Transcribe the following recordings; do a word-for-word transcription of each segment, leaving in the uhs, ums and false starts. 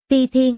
Ti Thiên.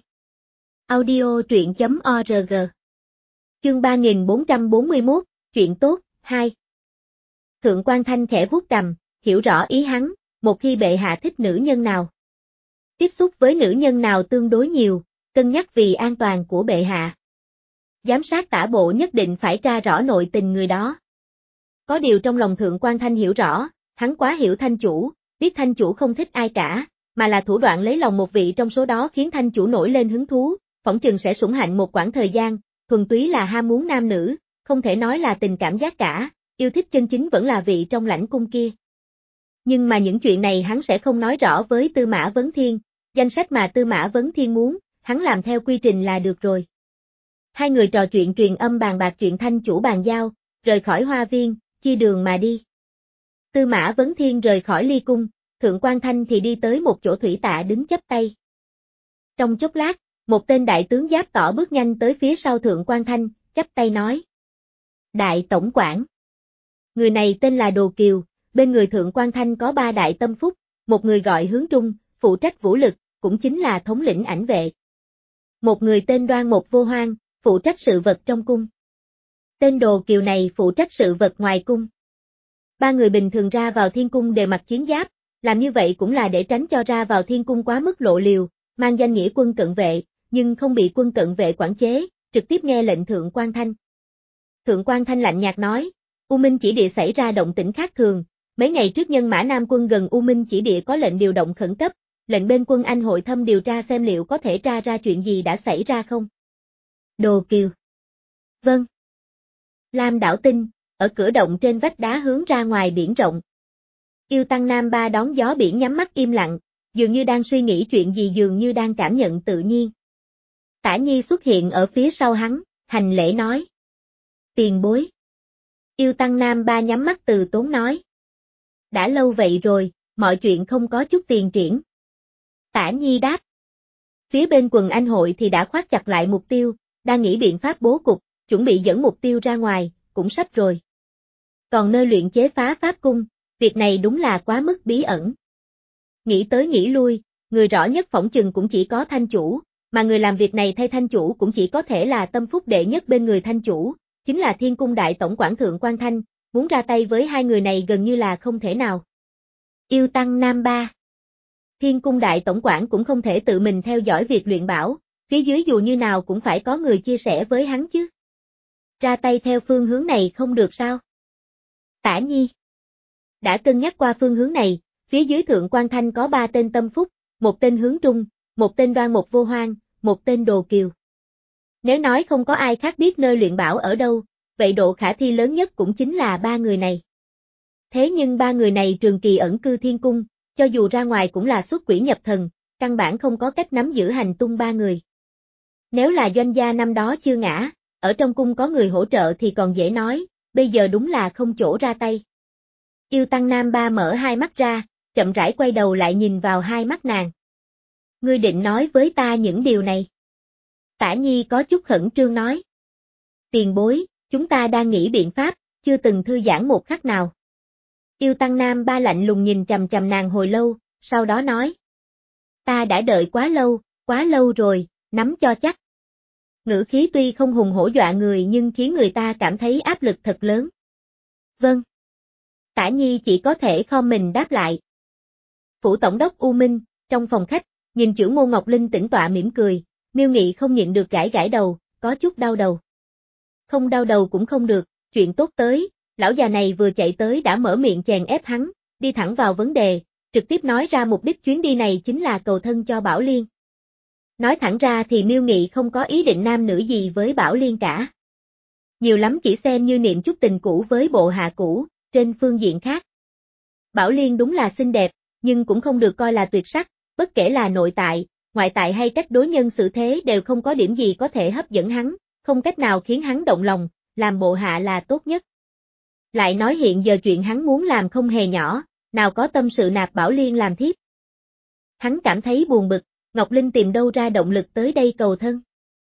Audio truyện chấm org. Chương ba nghìn bốn trăm bốn mươi mốt, chuyện tốt, hai. Thượng quan Thanh khẽ vuốt cằm, hiểu rõ ý hắn, một khi bệ hạ thích nữ nhân nào, tiếp xúc với nữ nhân nào tương đối nhiều, cân nhắc vì an toàn của bệ hạ. Giám sát tả bộ nhất định phải tra rõ nội tình người đó. Có điều trong lòng Thượng quan Thanh hiểu rõ, hắn quá hiểu Thanh chủ, biết Thanh chủ không thích ai cả, mà là thủ đoạn lấy lòng một vị trong số đó khiến Thanh chủ nổi lên hứng thú, phỏng chừng sẽ sủng hạnh một quãng thời gian, thuần túy là ham muốn nam nữ, không thể nói là tình cảm giác cả, yêu thích chân chính vẫn là vị trong lãnh cung kia. Nhưng mà những chuyện này hắn sẽ không nói rõ với Tư Mã Vấn Thiên, danh sách mà Tư Mã Vấn Thiên muốn, hắn làm theo quy trình là được rồi. Hai người trò chuyện truyền âm bàn bạc chuyện Thanh chủ bàn giao, rời khỏi hoa viên, chia đường mà đi. Tư Mã Vấn Thiên rời khỏi ly cung, Thượng quan Thanh thì đi tới một chỗ thủy tạ đứng chắp tay. Trong chốc lát, một tên đại tướng giáp tỏ bước nhanh tới phía sau Thượng quan Thanh, chắp tay nói. Đại tổng quản. Người này tên là Đồ Kiều, bên người Thượng quan Thanh có ba đại tâm phúc, một người gọi Hướng Trung, phụ trách vũ lực, cũng chính là thống lĩnh ảnh vệ. Một người tên Đoan Một Vô Hoang, phụ trách sự vật trong cung. Tên Đồ Kiều này phụ trách sự vật ngoài cung. Ba người bình thường ra vào thiên cung đều mặc chiến giáp, làm như vậy cũng là để tránh cho ra vào thiên cung quá mức lộ liều, mang danh nghĩa quân cận vệ, nhưng không bị quân cận vệ quản chế, trực tiếp nghe lệnh Thượng quan Thanh. Thượng quan Thanh lạnh nhạt nói, U Minh chỉ địa xảy ra động tĩnh khác thường, mấy ngày trước nhân mã Nam quân gần U Minh chỉ địa có lệnh điều động khẩn cấp, lệnh bên quân Anh hội thâm điều tra xem liệu có thể tra ra chuyện gì đã xảy ra không. Đồ Kiều. Vâng. Lam đảo tinh, ở cửa động trên vách đá hướng ra ngoài biển rộng. Yêu Tăng Nam Ba đón gió biển nhắm mắt im lặng, dường như đang suy nghĩ chuyện gì dường như đang cảm nhận tự nhiên. Tả Nhi xuất hiện ở phía sau hắn, hành lễ nói. Tiền bối. Yêu Tăng Nam Ba nhắm mắt từ tốn nói. Đã lâu vậy rồi, mọi chuyện không có chút tiền triển. Tả Nhi đáp. Phía bên quần Anh hội thì đã khoát chặt lại mục tiêu, đang nghĩ biện pháp bố cục, chuẩn bị dẫn mục tiêu ra ngoài, cũng sắp rồi. Còn nơi luyện chế phá pháp cung, việc này đúng là quá mức bí ẩn. Nghĩ tới nghĩ lui, người rõ nhất phỏng chừng cũng chỉ có Thanh chủ, mà người làm việc này thay Thanh chủ cũng chỉ có thể là tâm phúc đệ nhất bên người Thanh chủ, chính là Thiên cung đại tổng quản Thượng quan Thanh, muốn ra tay với hai người này gần như là không thể nào. Yêu Tăng Nam Ba. Thiên cung đại tổng quản cũng không thể tự mình theo dõi việc luyện bảo, phía dưới dù như nào cũng phải có người chia sẻ với hắn chứ. Ra tay theo phương hướng này không được sao? Tả Nhi. Đã cân nhắc qua phương hướng này, phía dưới Thượng quan Thanh có ba tên tâm phúc, một tên Hướng Trung, một tên Đoan Một Vô Hoang, một tên Đồ Kiều. Nếu nói không có ai khác biết nơi luyện bảo ở đâu, vậy độ khả thi lớn nhất cũng chính là ba người này. Thế nhưng ba người này trường kỳ ẩn cư thiên cung, cho dù ra ngoài cũng là xuất quỷ nhập thần, căn bản không có cách nắm giữ hành tung ba người. Nếu là doanh gia năm đó chưa ngã, ở trong cung có người hỗ trợ thì còn dễ nói, bây giờ đúng là không chỗ ra tay. Yêu Tăng Nam Ba mở hai mắt ra, chậm rãi quay đầu lại nhìn vào hai mắt nàng. Ngươi định nói với ta những điều này. Tả Nhi có chút khẩn trương nói. Tiền bối, chúng ta đang nghĩ biện pháp, chưa từng thư giãn một khắc nào. Yêu Tăng Nam Ba lạnh lùng nhìn chằm chằm nàng hồi lâu, sau đó nói. Ta đã đợi quá lâu, quá lâu rồi, nắm cho chắc. Ngữ khí tuy không hùng hổ dọa người nhưng khiến người ta cảm thấy áp lực thật lớn. Vâng. Tả Nhi chỉ có thể khom mình đáp lại. Phủ tổng đốc U Minh, trong phòng khách, nhìn chưởng môn Ngọc Linh tĩnh tọa mỉm cười, Miêu Nghị không nhịn được gãi gãi đầu, có chút đau đầu. Không đau đầu cũng không được, chuyện tốt tới, lão già này vừa chạy tới đã mở miệng chèn ép hắn, đi thẳng vào vấn đề, trực tiếp nói ra mục đích chuyến đi này chính là cầu thân cho Bảo Liên. Nói thẳng ra thì Miêu Nghị không có ý định nam nữ gì với Bảo Liên cả. Nhiều lắm chỉ xem như niệm chút tình cũ với bộ hạ cũ, trên phương diện khác. Bảo Liên đúng là xinh đẹp, nhưng cũng không được coi là tuyệt sắc, bất kể là nội tại, ngoại tại hay cách đối nhân xử thế đều không có điểm gì có thể hấp dẫn hắn, không cách nào khiến hắn động lòng, làm bộ hạ là tốt nhất. Lại nói hiện giờ chuyện hắn muốn làm không hề nhỏ, nào có tâm sự nạp Bảo Liên làm thiếp. Hắn cảm thấy buồn bực, Ngọc Linh tìm đâu ra động lực tới đây cầu thân.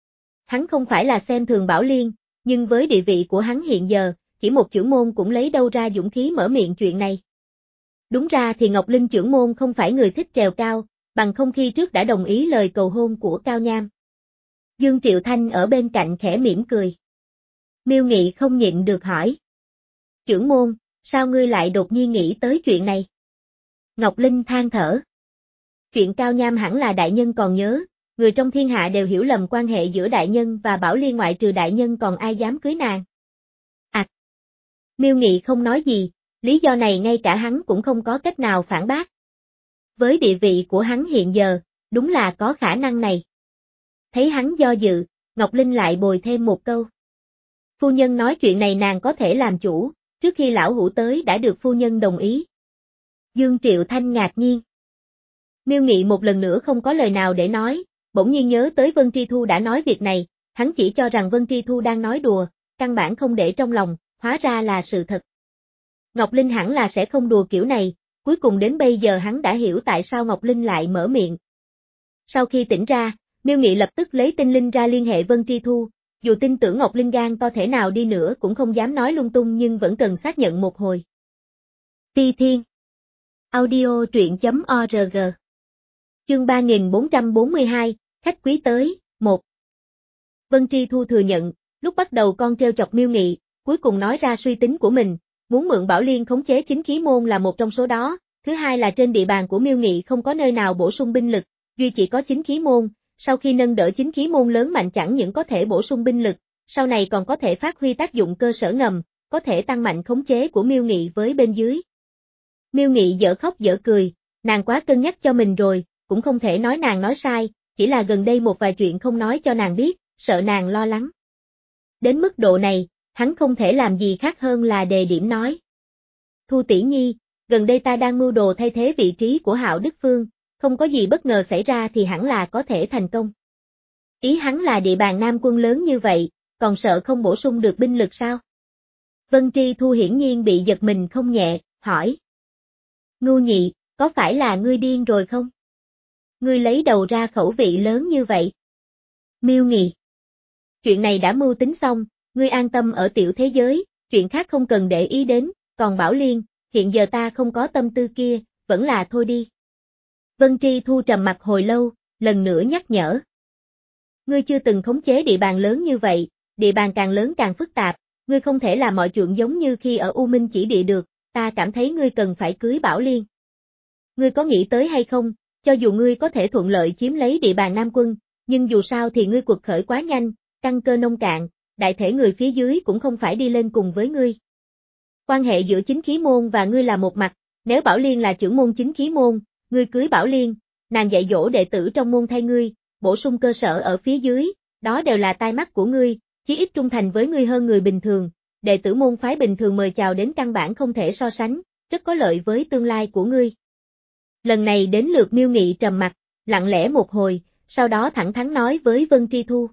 Hắn không phải là xem thường Bảo Liên, nhưng với địa vị của hắn hiện giờ, chỉ một chưởng môn cũng lấy đâu ra dũng khí mở miệng chuyện này. Đúng ra thì Ngọc Linh chưởng môn không phải người thích trèo cao, bằng không khi trước đã đồng ý lời cầu hôn của Cao Nham. Dương Triệu Thanh ở bên cạnh khẽ mỉm cười. Miêu Nghị không nhịn được hỏi. Chưởng môn, sao ngươi lại đột nhiên nghĩ tới chuyện này? Ngọc Linh than thở. Chuyện Cao Nham hẳn là đại nhân còn nhớ, người trong thiên hạ đều hiểu lầm quan hệ giữa đại nhân và Bảo Liên, ngoại trừ đại nhân còn ai dám cưới nàng. À. Miêu Nghị không nói gì, lý do này ngay cả hắn cũng không có cách nào phản bác. Với địa vị của hắn hiện giờ, đúng là có khả năng này. Thấy hắn do dự, Ngọc Linh lại bồi thêm một câu. Phu nhân nói chuyện này nàng có thể làm chủ, trước khi lão hủ tới đã được phu nhân đồng ý. Dương Triệu Thanh ngạc nhiên. Miêu Nghị một lần nữa không có lời nào để nói, bỗng nhiên nhớ tới Vân Tri Thu đã nói việc này, hắn chỉ cho rằng Vân Tri Thu đang nói đùa, căn bản không để trong lòng, hóa ra là sự thật. Ngọc Linh hẳn là sẽ không đùa kiểu này, cuối cùng đến bây giờ hắn đã hiểu tại sao Ngọc Linh lại mở miệng. Sau khi tỉnh ra, Miêu Nghị lập tức lấy tinh linh ra liên hệ Vân Tri Thu, dù tin tưởng Ngọc Linh gan to thể nào đi nữa cũng không dám nói lung tung nhưng vẫn cần xác nhận một hồi. Phi Thiên Audio truyện chấm org Chương ba nghìn bốn trăm bốn mươi hai, khách quý tới, một. Vân Tri Thu thừa nhận, lúc bắt đầu con trêu chọc Miêu Nghị, cuối cùng nói ra suy tính của mình, muốn mượn Bảo Liên khống chế chính khí môn là một trong số đó, thứ hai là trên địa bàn của Miêu Nghị không có nơi nào bổ sung binh lực, duy chỉ có chính khí môn, sau khi nâng đỡ chính khí môn lớn mạnh chẳng những có thể bổ sung binh lực, sau này còn có thể phát huy tác dụng cơ sở ngầm, có thể tăng mạnh khống chế của Miêu Nghị với bên dưới. Miêu Nghị dở khóc dở cười, nàng quá cân nhắc cho mình rồi, cũng không thể nói nàng nói sai, chỉ là gần đây một vài chuyện không nói cho nàng biết, sợ nàng lo lắng. Đến mức độ này, hắn không thể làm gì khác hơn là đề điểm nói. Thu tỷ nhi, gần đây ta đang mưu đồ thay thế vị trí của Hạo Đức Phương, không có gì bất ngờ xảy ra thì hẳn là có thể thành công. Ý hắn là địa bàn Nam quân lớn như vậy, còn sợ không bổ sung được binh lực sao? Vân Tri Thu hiển nhiên bị giật mình không nhẹ, hỏi. Ngưu Nhị, có phải là ngươi điên rồi không? Ngươi lấy đầu ra khẩu vị lớn như vậy. Miêu Nghị. Chuyện này đã mưu tính xong, ngươi an tâm ở tiểu thế giới, chuyện khác không cần để ý đến, còn Bảo Liên, hiện giờ ta không có tâm tư kia, vẫn là thôi đi. Vân Tri Thu trầm mặt hồi lâu, lần nữa nhắc nhở. Ngươi chưa từng khống chế địa bàn lớn như vậy, địa bàn càng lớn càng phức tạp, ngươi không thể làm mọi chuyện giống như khi ở U Minh chỉ địa được, ta cảm thấy ngươi cần phải cưới Bảo Liên. Ngươi có nghĩ tới hay không, cho dù ngươi có thể thuận lợi chiếm lấy địa bàn Nam quân, nhưng dù sao thì ngươi quật khởi quá nhanh, căn cơ nông cạn, đại thể người phía dưới cũng không phải đi lên cùng với ngươi. Quan hệ giữa chính khí môn và ngươi là một mặt, nếu Bảo Liên là trưởng môn chính khí môn, ngươi cưới Bảo Liên, nàng dạy dỗ đệ tử trong môn thay ngươi, bổ sung cơ sở ở phía dưới, đó đều là tai mắt của ngươi, chí ít trung thành với ngươi hơn người bình thường, đệ tử môn phái bình thường mời chào đến căn bản không thể so sánh, rất có lợi với tương lai của ngươi. Lần này đến lượt Miêu Nghị trầm mặt, lặng lẽ một hồi, sau đó thẳng thắn nói với Vân Tri Thu.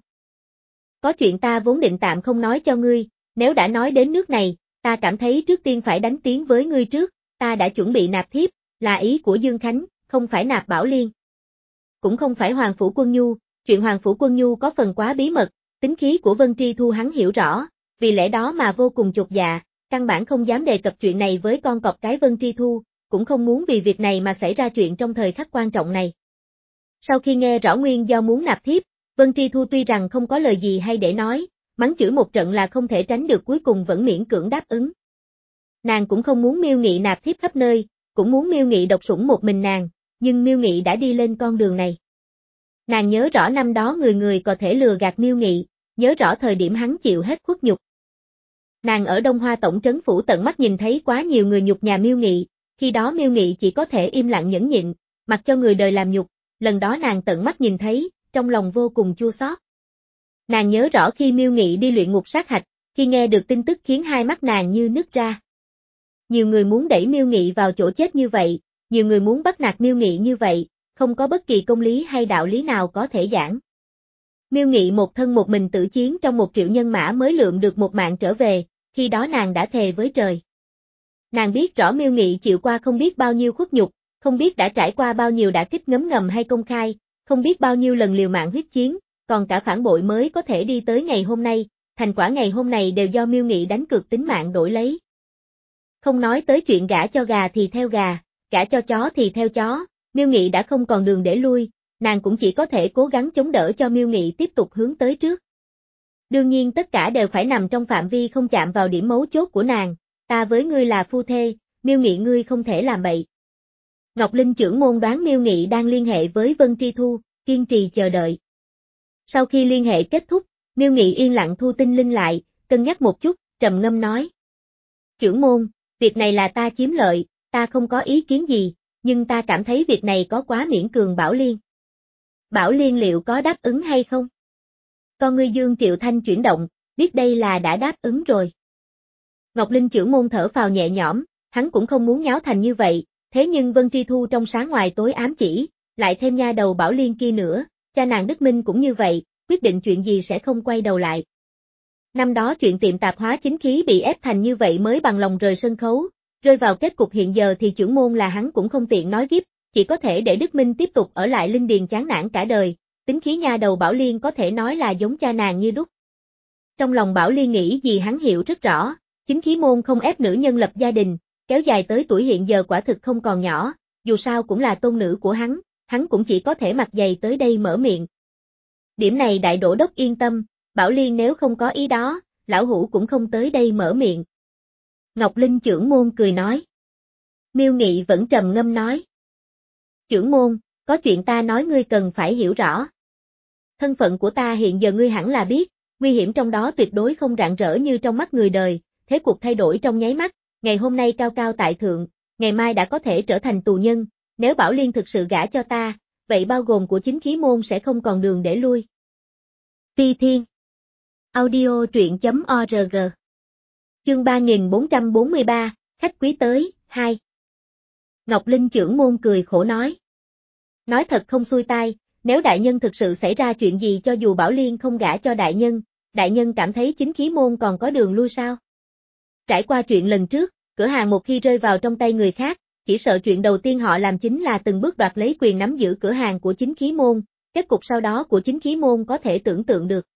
Có chuyện ta vốn định tạm không nói cho ngươi, nếu đã nói đến nước này, ta cảm thấy trước tiên phải đánh tiếng với ngươi trước, ta đã chuẩn bị nạp thiếp, là ý của Dương Khánh, không phải nạp Bảo Liên. Cũng không phải Hoàng Phủ Quân Nhu, chuyện Hoàng Phủ Quân Nhu có phần quá bí mật, tính khí của Vân Tri Thu hắn hiểu rõ, vì lẽ đó mà vô cùng chột dạ, căn bản không dám đề cập chuyện này với con cọp cái Vân Tri Thu, cũng không muốn vì việc này mà xảy ra chuyện trong thời khắc quan trọng này. Sau khi nghe rõ nguyên do muốn nạp thiếp, Vân Tri Thu tuy rằng không có lời gì hay để nói, mắng chửi một trận là không thể tránh được, cuối cùng vẫn miễn cưỡng đáp ứng. Nàng cũng không muốn Miêu Nghị nạp thiếp khắp nơi, cũng muốn Miêu Nghị độc sủng một mình nàng, nhưng Miêu Nghị đã đi lên con đường này. Nàng nhớ rõ năm đó người người có thể lừa gạt Miêu Nghị, nhớ rõ thời điểm hắn chịu hết khuất nhục. Nàng ở Đông Hoa Tổng trấn phủ tận mắt nhìn thấy quá nhiều người nhục nhà Miêu Nghị, khi đó Miêu Nghị chỉ có thể im lặng nhẫn nhịn, mặc cho người đời làm nhục, lần đó nàng tận mắt nhìn thấy, trong lòng vô cùng chua xót. Nàng nhớ rõ khi Miêu Nghị đi luyện ngục sát hạch, khi nghe được tin tức khiến hai mắt nàng như nứt ra. Nhiều người muốn đẩy Miêu Nghị vào chỗ chết như vậy, nhiều người muốn bắt nạt Miêu Nghị như vậy, không có bất kỳ công lý hay đạo lý nào có thể giảng. Miêu Nghị một thân một mình tử chiến trong một triệu nhân mã mới lượm được một mạng trở về, khi đó nàng đã thề với trời. Nàng biết rõ Miêu Nghị chịu qua không biết bao nhiêu khuất nhục, không biết đã trải qua bao nhiêu đả kích ngấm ngầm hay công khai, không biết bao nhiêu lần liều mạng huyết chiến, còn cả phản bội mới có thể đi tới ngày hôm nay, thành quả ngày hôm này đều do Miêu Nghị đánh cược tính mạng đổi lấy. Không nói tới chuyện gả cho gà thì theo gà, gả cho chó thì theo chó, Miêu Nghị đã không còn đường để lui, nàng cũng chỉ có thể cố gắng chống đỡ cho Miêu Nghị tiếp tục hướng tới trước. Đương nhiên tất cả đều phải nằm trong phạm vi không chạm vào điểm mấu chốt của nàng, ta với ngươi là phu thê, Miêu Nghị ngươi không thể làm bậy. Ngọc Linh chưởng môn đoán Miêu Nghị đang liên hệ với Vân Tri Thu, kiên trì chờ đợi. Sau khi liên hệ kết thúc, Miêu Nghị yên lặng thu tinh linh lại, cân nhắc một chút, trầm ngâm nói. Chưởng môn, việc này là ta chiếm lợi, ta không có ý kiến gì, nhưng ta cảm thấy việc này có quá miễn cường Bảo Liên. Bảo Liên liệu có đáp ứng hay không? Con ngươi Dương Triệu Thanh chuyển động, biết đây là đã đáp ứng rồi. Ngọc Linh chưởng môn thở phào nhẹ nhõm, hắn cũng không muốn nháo thành như vậy, thế nhưng Vân Tri Thu trong sáng ngoài tối ám chỉ, lại thêm nha đầu Bảo Liên kia nữa, cha nàng Đức Minh cũng như vậy, quyết định chuyện gì sẽ không quay đầu lại. Năm đó chuyện tiệm tạp hóa chính khí bị ép thành như vậy mới bằng lòng rời sân khấu, rơi vào kết cục hiện giờ thì chưởng môn là hắn cũng không tiện nói tiếp, chỉ có thể để Đức Minh tiếp tục ở lại Linh Điền chán nản cả đời, tính khí nha đầu Bảo Liên có thể nói là giống cha nàng như đúc. Trong lòng Bảo Liên nghĩ gì hắn hiểu rất rõ, chính khí môn không ép nữ nhân lập gia đình, kéo dài tới tuổi hiện giờ quả thực không còn nhỏ, dù sao cũng là tôn nữ của hắn, hắn cũng chỉ có thể mặt dày tới đây mở miệng. Điểm này đại đô đốc yên tâm, Bảo Liên nếu không có ý đó, lão hủ cũng không tới đây mở miệng. Ngọc Linh chưởng môn cười nói. Miêu Nghị vẫn trầm ngâm nói. Chưởng môn, có chuyện ta nói ngươi cần phải hiểu rõ. Thân phận của ta hiện giờ ngươi hẳn là biết, nguy hiểm trong đó tuyệt đối không rạng rỡ như trong mắt người đời, thế cuộc thay đổi trong nháy mắt, ngày hôm nay cao cao tại thượng, ngày mai đã có thể trở thành tù nhân, nếu Bảo Liên thực sự gả cho ta, vậy bao gồm của chính khí môn sẽ không còn đường để lui. Ti Thiên Audio truyện chấm org Chương ba nghìn bốn trăm bốn mươi ba, khách quý tới, hai. Ngọc Linh chưởng môn cười khổ nói. Nói thật không xuôi tai, nếu đại nhân thực sự xảy ra chuyện gì cho dù Bảo Liên không gả cho đại nhân, đại nhân cảm thấy chính khí môn còn có đường lui sao? Trải qua chuyện lần trước, cửa hàng một khi rơi vào trong tay người khác, chỉ sợ chuyện đầu tiên họ làm chính là từng bước đoạt lấy quyền nắm giữ cửa hàng của chính khí môn, kết cục sau đó của chính khí môn có thể tưởng tượng được.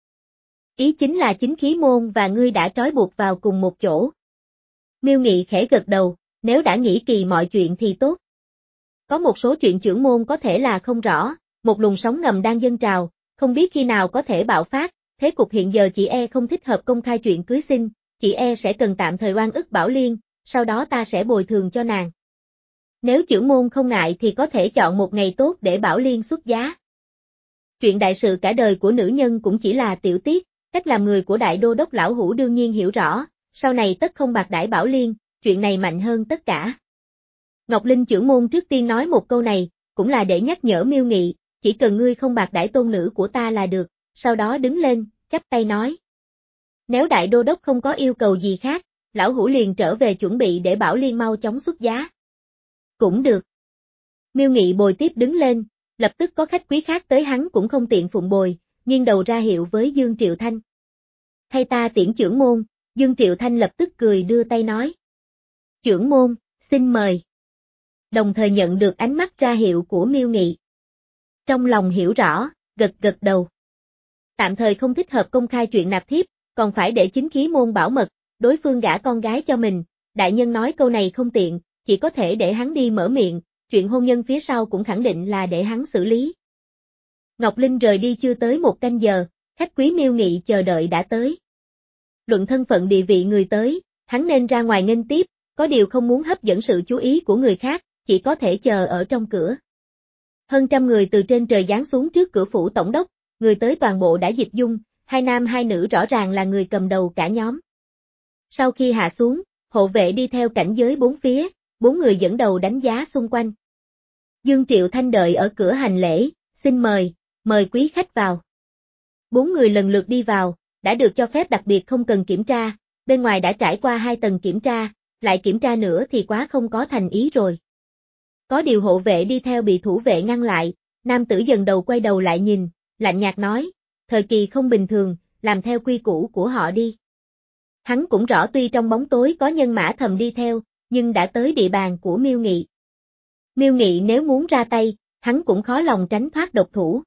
Ý chính là chính khí môn và ngươi đã trói buộc vào cùng một chỗ. Miêu Nghị khẽ gật đầu, nếu đã nghĩ kỳ mọi chuyện thì tốt. Có một số chuyện chưởng môn có thể là không rõ, một luồng sóng ngầm đang dâng trào, không biết khi nào có thể bạo phát, thế cục hiện giờ chị e không thích hợp công khai chuyện cưới xin, chị e sẽ cần tạm thời oan ức Bảo Liên, sau đó ta sẽ bồi thường cho nàng. Nếu chưởng môn không ngại thì có thể chọn một ngày tốt để Bảo Liên xuất giá. Chuyện đại sự cả đời của nữ nhân cũng chỉ là tiểu tiết, cách làm người của đại đô đốc lão hủ đương nhiên hiểu rõ, sau này tất không bạc đãi Bảo Liên, chuyện này mạnh hơn tất cả. Ngọc Linh chưởng môn trước tiên nói một câu này, cũng là để nhắc nhở Miêu Nghị, chỉ cần ngươi không bạc đãi tôn nữ của ta là được, sau đó đứng lên, chắp tay nói. Nếu đại đô đốc không có yêu cầu gì khác, lão hủ liền trở về chuẩn bị để Bảo Liên mau chóng xuất giá. Cũng được. Miêu Nghị bồi tiếp đứng lên, lập tức có khách quý khác tới hắn cũng không tiện phụng bồi, nghiêng đầu ra hiệu với Dương Triệu Thanh. Thay ta tiễn chưởng môn, Dương Triệu Thanh lập tức cười đưa tay nói. Chưởng môn, xin mời. Đồng thời nhận được ánh mắt ra hiệu của Miêu Nghị. Trong lòng hiểu rõ, gật gật đầu. Tạm thời không thích hợp công khai chuyện nạp thiếp, còn phải để chính khí môn bảo mật, đối phương gả con gái cho mình, đại nhân nói câu này không tiện, chỉ có thể để hắn đi mở miệng, chuyện hôn nhân phía sau cũng khẳng định là để hắn xử lý. Ngọc Linh rời đi chưa tới một canh giờ, khách quý Miêu Nghị chờ đợi đã tới. Luận thân phận địa vị người tới, hắn nên ra ngoài nghênh tiếp, có điều không muốn hấp dẫn sự chú ý của người khác, chỉ có thể chờ ở trong cửa. Hơn trăm người từ trên trời giáng xuống trước cửa phủ tổng đốc, người tới toàn bộ đã dịch dung, hai nam hai nữ rõ ràng là người cầm đầu cả nhóm. Sau khi hạ xuống, hộ vệ đi theo cảnh giới bốn phía, bốn người dẫn đầu đánh giá xung quanh. Dương Triệu Thanh đợi ở cửa hành lễ, xin mời, mời quý khách vào. Bốn người lần lượt đi vào, đã được cho phép đặc biệt không cần kiểm tra, bên ngoài đã trải qua hai tầng kiểm tra, lại kiểm tra nữa thì quá không có thành ý rồi. Có điều hộ vệ đi theo bị thủ vệ ngăn lại, nam tử dần đầu quay đầu lại nhìn, lạnh nhạt nói, thời kỳ không bình thường, làm theo quy củ của họ đi. Hắn cũng rõ tuy trong bóng tối có nhân mã thầm đi theo, nhưng đã tới địa bàn của Miêu Nghị. Miêu Nghị nếu muốn ra tay, hắn cũng khó lòng tránh thoát độc thủ.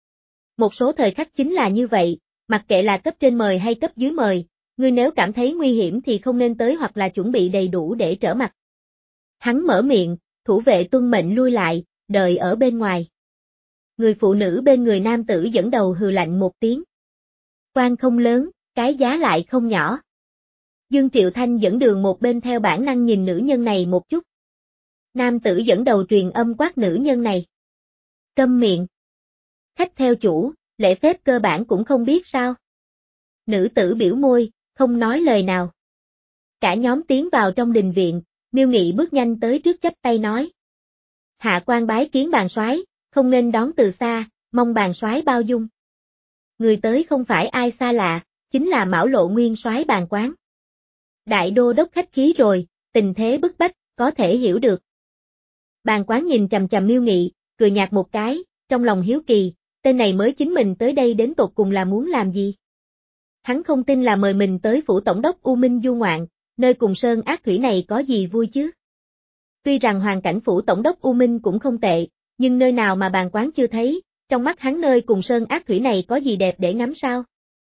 Một số thời khắc chính là như vậy, mặc kệ là cấp trên mời hay cấp dưới mời, ngươi nếu cảm thấy nguy hiểm thì không nên tới hoặc là chuẩn bị đầy đủ để trở mặt. Hắn mở miệng, thủ vệ tuân mệnh lui lại, đợi ở bên ngoài. Người phụ nữ bên người nam tử dẫn đầu hừ lạnh một tiếng. Quan không lớn, cái giá lại không nhỏ. Dương Triệu Thanh dẫn đường một bên theo bản năng nhìn nữ nhân này một chút. Nam tử dẫn đầu truyền âm quát nữ nhân này. Câm miệng. Khách theo chủ, lễ phép cơ bản cũng không biết sao. Nữ tử biểu môi, không nói lời nào. Cả nhóm tiến vào trong đình viện, Miêu Nghị bước nhanh tới trước chắp tay nói. Hạ quan bái kiến bàn soái, không nên đón từ xa, mong bàn soái bao dung. Người tới không phải ai xa lạ, chính là Mão Lộ nguyên soái Bàn Quán. Đại đô đốc khách khí rồi, tình thế bức bách, có thể hiểu được. Bàn Quán nhìn chằm chằm Miêu Nghị, cười nhạt một cái, trong lòng hiếu kỳ, tên này mới chính mình tới đây đến tột cùng là muốn làm gì? Hắn không tin là mời mình tới phủ tổng đốc U Minh du ngoạn, nơi cùng sơn ác thủy này có gì vui chứ? Tuy rằng hoàn cảnh phủ tổng đốc U Minh cũng không tệ, nhưng nơi nào mà Bàn Quán chưa thấy, trong mắt hắn nơi cùng sơn ác thủy này có gì đẹp để ngắm sao?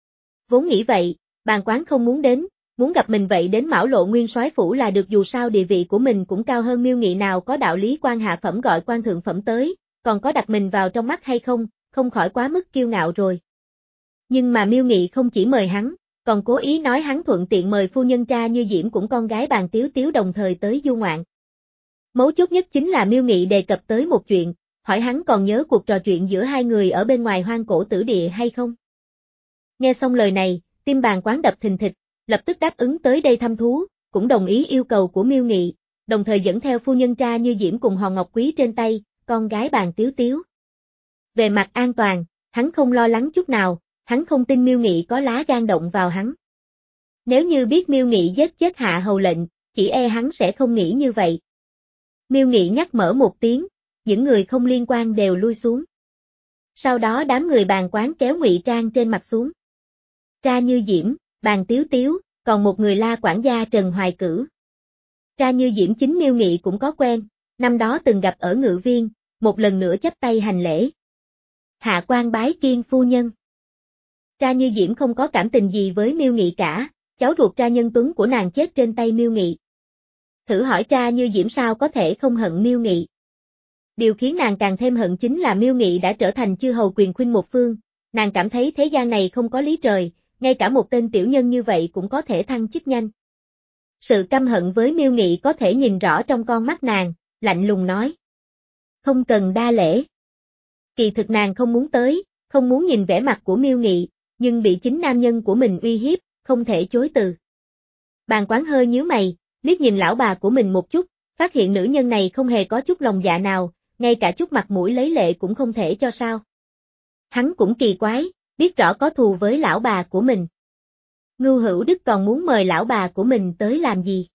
Vốn nghĩ vậy, Bàn Quán không muốn đến, muốn gặp mình vậy đến Mão Lộ nguyên soái phủ là được, dù sao địa vị của mình cũng cao hơn Miêu Nghị, nào có đạo lý quan hạ phẩm gọi quan thượng phẩm tới, còn có đặt mình vào trong mắt hay không, không khỏi quá mức kiêu ngạo rồi. Nhưng mà Miêu Nghị không chỉ mời hắn, còn cố ý nói hắn thuận tiện mời phu nhân Tra Như Diễm cũng con gái Bàn Tiếu Tiếu đồng thời tới du ngoạn. Mấu chốt nhất chính là Miêu Nghị đề cập tới một chuyện, hỏi hắn còn nhớ cuộc trò chuyện giữa hai người ở bên ngoài hoang cổ tử địa hay không. Nghe xong lời này, tim Bàn Quán đập thình thịch, lập tức đáp ứng tới đây thăm thú, cũng đồng ý yêu cầu của Miêu Nghị, đồng thời dẫn theo phu nhân Tra Như Diễm cùng hòn ngọc quý trên tay, con gái Bàn Tiếu Tiếu. Về mặt an toàn, hắn không lo lắng chút nào, hắn không tin Miêu Nghị có lá gan động vào hắn. Nếu như biết Miêu Nghị giết chết Hạ Hầu lệnh, chỉ e hắn sẽ không nghĩ như vậy. Miêu Nghị nhắc mở một tiếng, những người không liên quan đều lui xuống. Sau đó đám người Bàn Quán kéo ngụy trang trên mặt xuống. Tra Như Diễm, Bàn Tiếu Tiếu, còn một người La quản gia Trần Hoài Cử. Tra Như Diễm chính Miêu Nghị cũng có quen, năm đó từng gặp ở Ngự Viên, một lần nữa chắp tay hành lễ. Hạ quan bái kiên phu nhân. Tra Như Diễm không có cảm tình gì với Miêu Nghị cả, cháu ruột Tra Nhân Tuấn của nàng chết trên tay Miêu Nghị. Thử hỏi Tra Như Diễm sao có thể không hận Miêu Nghị. Điều khiến nàng càng thêm hận chính là Miêu Nghị đã trở thành chư hầu quyền khuynh một phương, nàng cảm thấy thế gian này không có lý trời, ngay cả một tên tiểu nhân như vậy cũng có thể thăng chức nhanh. Sự căm hận với Miêu Nghị có thể nhìn rõ trong con mắt nàng, lạnh lùng nói. Không cần đa lễ. Kỳ thực nàng không muốn tới, không muốn nhìn vẻ mặt của Miêu Nghị, nhưng bị chính nam nhân của mình uy hiếp, không thể chối từ. Bàn Quán hơi nhíu mày, liếc nhìn lão bà của mình một chút, phát hiện nữ nhân này không hề có chút lòng dạ nào, ngay cả chút mặt mũi lấy lệ cũng không thể cho sao. Hắn cũng kỳ quái, biết rõ có thù với lão bà của mình. Ngưu Hữu Đức còn muốn mời lão bà của mình tới làm gì?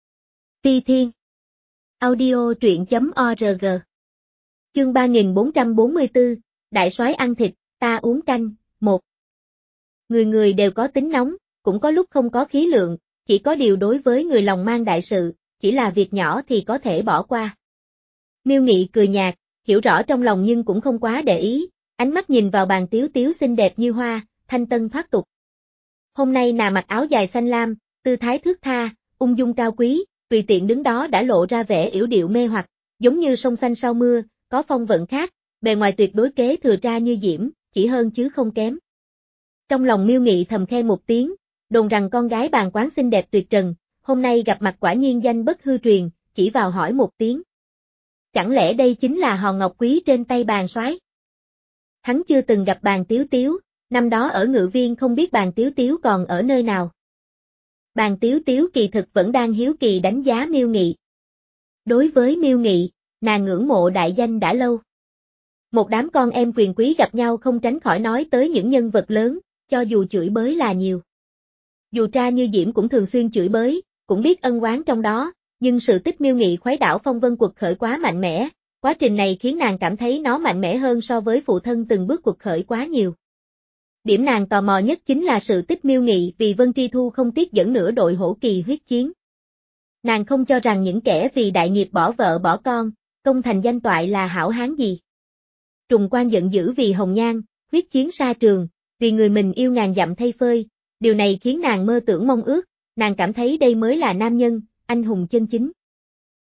Phi Thiên Audio truyện chấm org Chương ba nghìn bốn trăm bốn mươi tư, Đại soái ăn thịt, ta uống canh, một. Người người đều có tính nóng, cũng có lúc không có khí lượng, chỉ có điều đối với người lòng mang đại sự, chỉ là việc nhỏ thì có thể bỏ qua. Miêu Nghị cười nhạt, hiểu rõ trong lòng nhưng cũng không quá để ý, ánh mắt nhìn vào Bàn Tiếu Tiếu xinh đẹp như hoa, thanh tân thoát tục. Hôm nay nàng mặc áo dài xanh lam, tư thái thướt tha, ung dung cao quý, tùy tiện đứng đó đã lộ ra vẻ yểu điệu mê hoặc, giống như sông xanh sau mưa, có phong vận khác, bề ngoài tuyệt đối kế thừa Tra Như Diễm, chỉ hơn chứ không kém. Trong lòng Miêu Nghị thầm khen một tiếng, đồn rằng con gái Bàn Quán xinh đẹp tuyệt trần, hôm nay gặp mặt quả nhiên danh bất hư truyền, chỉ vào hỏi một tiếng. Chẳng lẽ đây chính là hòn ngọc quý trên tay Bàn soái? Hắn chưa từng gặp Bàn Tiếu Tiếu, năm đó ở Ngự Viên không biết Bàn Tiếu Tiếu còn ở nơi nào. Bàn Tiếu Tiếu kỳ thực vẫn đang hiếu kỳ đánh giá Miêu Nghị. Đối với Miêu Nghị, nàng ngưỡng mộ đại danh đã lâu. Một đám con em quyền quý gặp nhau không tránh khỏi nói tới những nhân vật lớn, cho dù chửi bới là nhiều. Dù Tra Như Diễm cũng thường xuyên chửi bới, cũng biết ân oán trong đó, nhưng sự tích Miêu Nghị khuấy đảo phong vân quật khởi quá mạnh mẽ, quá trình này khiến nàng cảm thấy nó mạnh mẽ hơn so với phụ thân từng bước quật khởi quá nhiều. Điểm nàng tò mò nhất chính là sự tích Miêu Nghị vì Vân Tri Thu không tiếc dẫn nửa đội hổ kỳ huyết chiến. Nàng không cho rằng những kẻ vì đại nghiệp bỏ vợ bỏ con, công thành danh toại là hảo hán gì. Trùng Quan giận dữ vì hồng nhan, huyết chiến xa trường, vì người mình yêu ngàn dặm thay phơi, điều này khiến nàng mơ tưởng mong ước, nàng cảm thấy đây mới là nam nhân, anh hùng chân chính.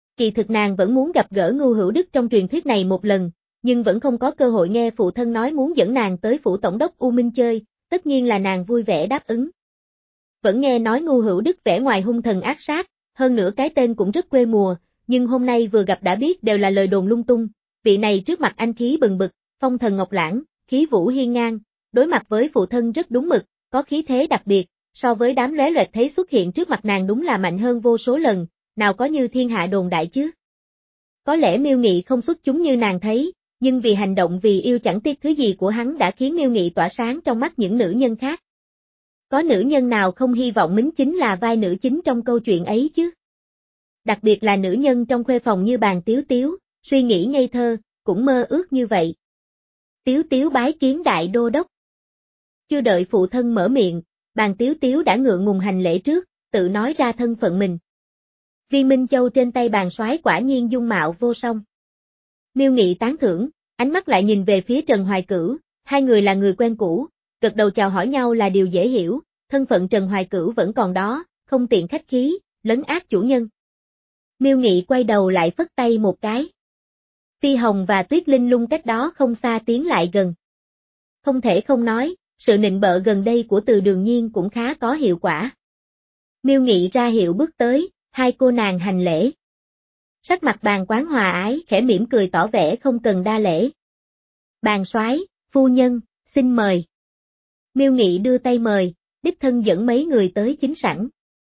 Kỳ thực nàng vẫn muốn gặp gỡ Ngưu Hữu Đức trong truyền thuyết này một lần, nhưng vẫn không có cơ hội nghe phụ thân nói muốn dẫn nàng tới phủ tổng đốc U Minh chơi, tất nhiên là nàng vui vẻ đáp ứng. Vẫn nghe nói Ngưu Hữu Đức vẻ ngoài hung thần ác sát, hơn nữa cái tên cũng rất quê mùa, nhưng hôm nay vừa gặp đã biết đều là lời đồn lung tung, vị này trước mặt anh khí bừng bừng, phong thần ngọc lãng, khí vũ hiên ngang, đối mặt với phụ thân rất đúng mực, có khí thế đặc biệt, so với đám lóe loẹt thấy xuất hiện trước mặt nàng đúng là mạnh hơn vô số lần, nào có như thiên hạ đồn đại chứ. Có lẽ Miêu Nghị không xuất chúng như nàng thấy, nhưng vì hành động vì yêu chẳng tiếc thứ gì của hắn đã khiến Miêu Nghị tỏa sáng trong mắt những nữ nhân khác. Có nữ nhân nào không hy vọng mình chính là vai nữ chính trong câu chuyện ấy chứ? Đặc biệt là nữ nhân trong khuê phòng như Bàn Tiếu Tiếu, suy nghĩ ngây thơ, cũng mơ ước như vậy. Tiếu Tiếu bái kiến đại đô đốc. Chưa đợi phụ thân mở miệng, Bàn Tiếu Tiếu đã ngượng ngùng hành lễ trước, tự nói ra thân phận mình. Viên Minh Châu trên tay Bàn Soái quả nhiên dung mạo vô song. Miêu Nghị tán thưởng, ánh mắt lại nhìn về phía Trần Hoài Cửu, hai người là người quen cũ, gật đầu chào hỏi nhau là điều dễ hiểu, thân phận Trần Hoài Cửu vẫn còn đó, không tiện khách khí, lấn át chủ nhân. Miêu Nghị quay đầu lại phất tay một cái. Phi Hồng và Tuyết Linh Lung cách đó không xa tiến lại gần. Không thể không nói, sự nịnh bợ gần đây của Từ Đường Nhiên cũng khá có hiệu quả. Miêu Nghị ra hiệu bước tới, hai cô nàng hành lễ. Sắc mặt Bàn Quán hòa ái khẽ mỉm cười tỏ vẻ không cần đa lễ. Bàn soái, phu nhân, xin mời. Miêu Nghị đưa tay mời, đích thân dẫn mấy người tới chính sảnh.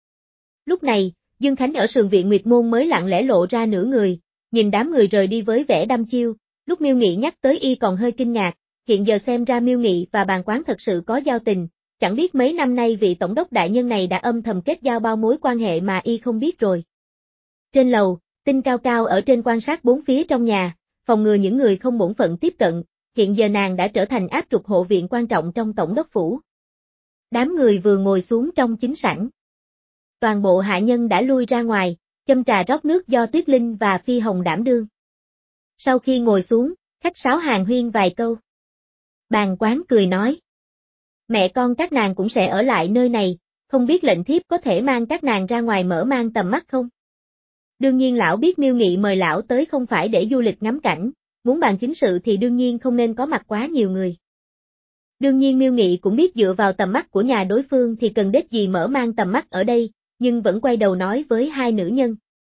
Lúc này, Dương Khánh ở sườn viện Nguyệt Môn mới lặng lẽ lộ ra nửa người, nhìn đám người rời đi với vẻ đăm chiêu, lúc Miêu Nghị nhắc tới y còn hơi kinh ngạc, hiện giờ xem ra Miêu Nghị và Bàn Quán thật sự có giao tình, chẳng biết mấy năm nay vị tổng đốc đại nhân này đã âm thầm kết giao bao mối quan hệ mà y không biết rồi. Trên lầu, Tinh Cao Cao ở trên quan sát bốn phía trong nhà, phòng ngừa những người không bổn phận tiếp cận, hiện giờ nàng đã trở thành áp trục hộ viện quan trọng trong tổng đốc phủ. Đám người vừa ngồi xuống trong chính sảnh. Toàn bộ hạ nhân đã lui ra ngoài, châm trà rót nước do Tuyết Linh và Phi Hồng đảm đương. Sau khi ngồi xuống, khách sáo hàn huyên vài câu. Bàn Quán cười nói. Mẹ con các nàng cũng sẽ ở lại nơi này, không biết lệnh thiếp có thể mang các nàng ra ngoài mở mang tầm mắt không? Đương nhiên lão biết Miêu Nghị mời lão tới không phải để du lịch ngắm cảnh, muốn bàn chính sự thì đương nhiên không nên có mặt quá nhiều người. Đương nhiên Miêu Nghị cũng biết dựa vào tầm mắt của nhà đối phương thì cần đếch gì mở mang tầm mắt ở đây, nhưng vẫn quay đầu nói với hai nữ nhân.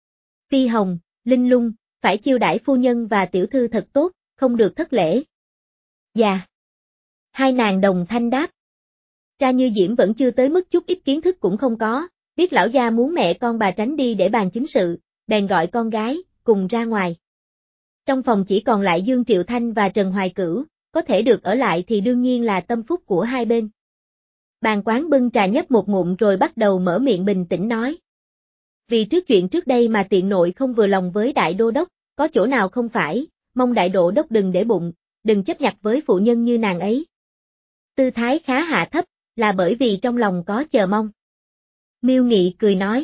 Phi Hồng, Linh Lung, phải chiêu đãi phu nhân và tiểu thư thật tốt, không được thất lễ. Dạ. Hai nàng đồng thanh đáp. Ra Như Diễm vẫn chưa tới mức chút ít kiến thức cũng không có, biết lão gia muốn mẹ con bà tránh đi để bàn chính sự, bèn gọi con gái, cùng ra ngoài. Trong phòng chỉ còn lại Dương Triệu Thanh và Trần Hoài Cửu, có thể được ở lại thì đương nhiên là tâm phúc của hai bên. Bàn Quán bưng trà nhấp một ngụm rồi bắt đầu mở miệng bình tĩnh nói. Vì trước chuyện trước đây mà tiện nội không vừa lòng với đại đô đốc, có chỗ nào không phải, mong đại đô đốc đừng để bụng, đừng chấp nhặt với phụ nhân như nàng ấy. Tư thái khá hạ thấp, là bởi vì trong lòng có chờ mong. Miêu Nghị cười nói.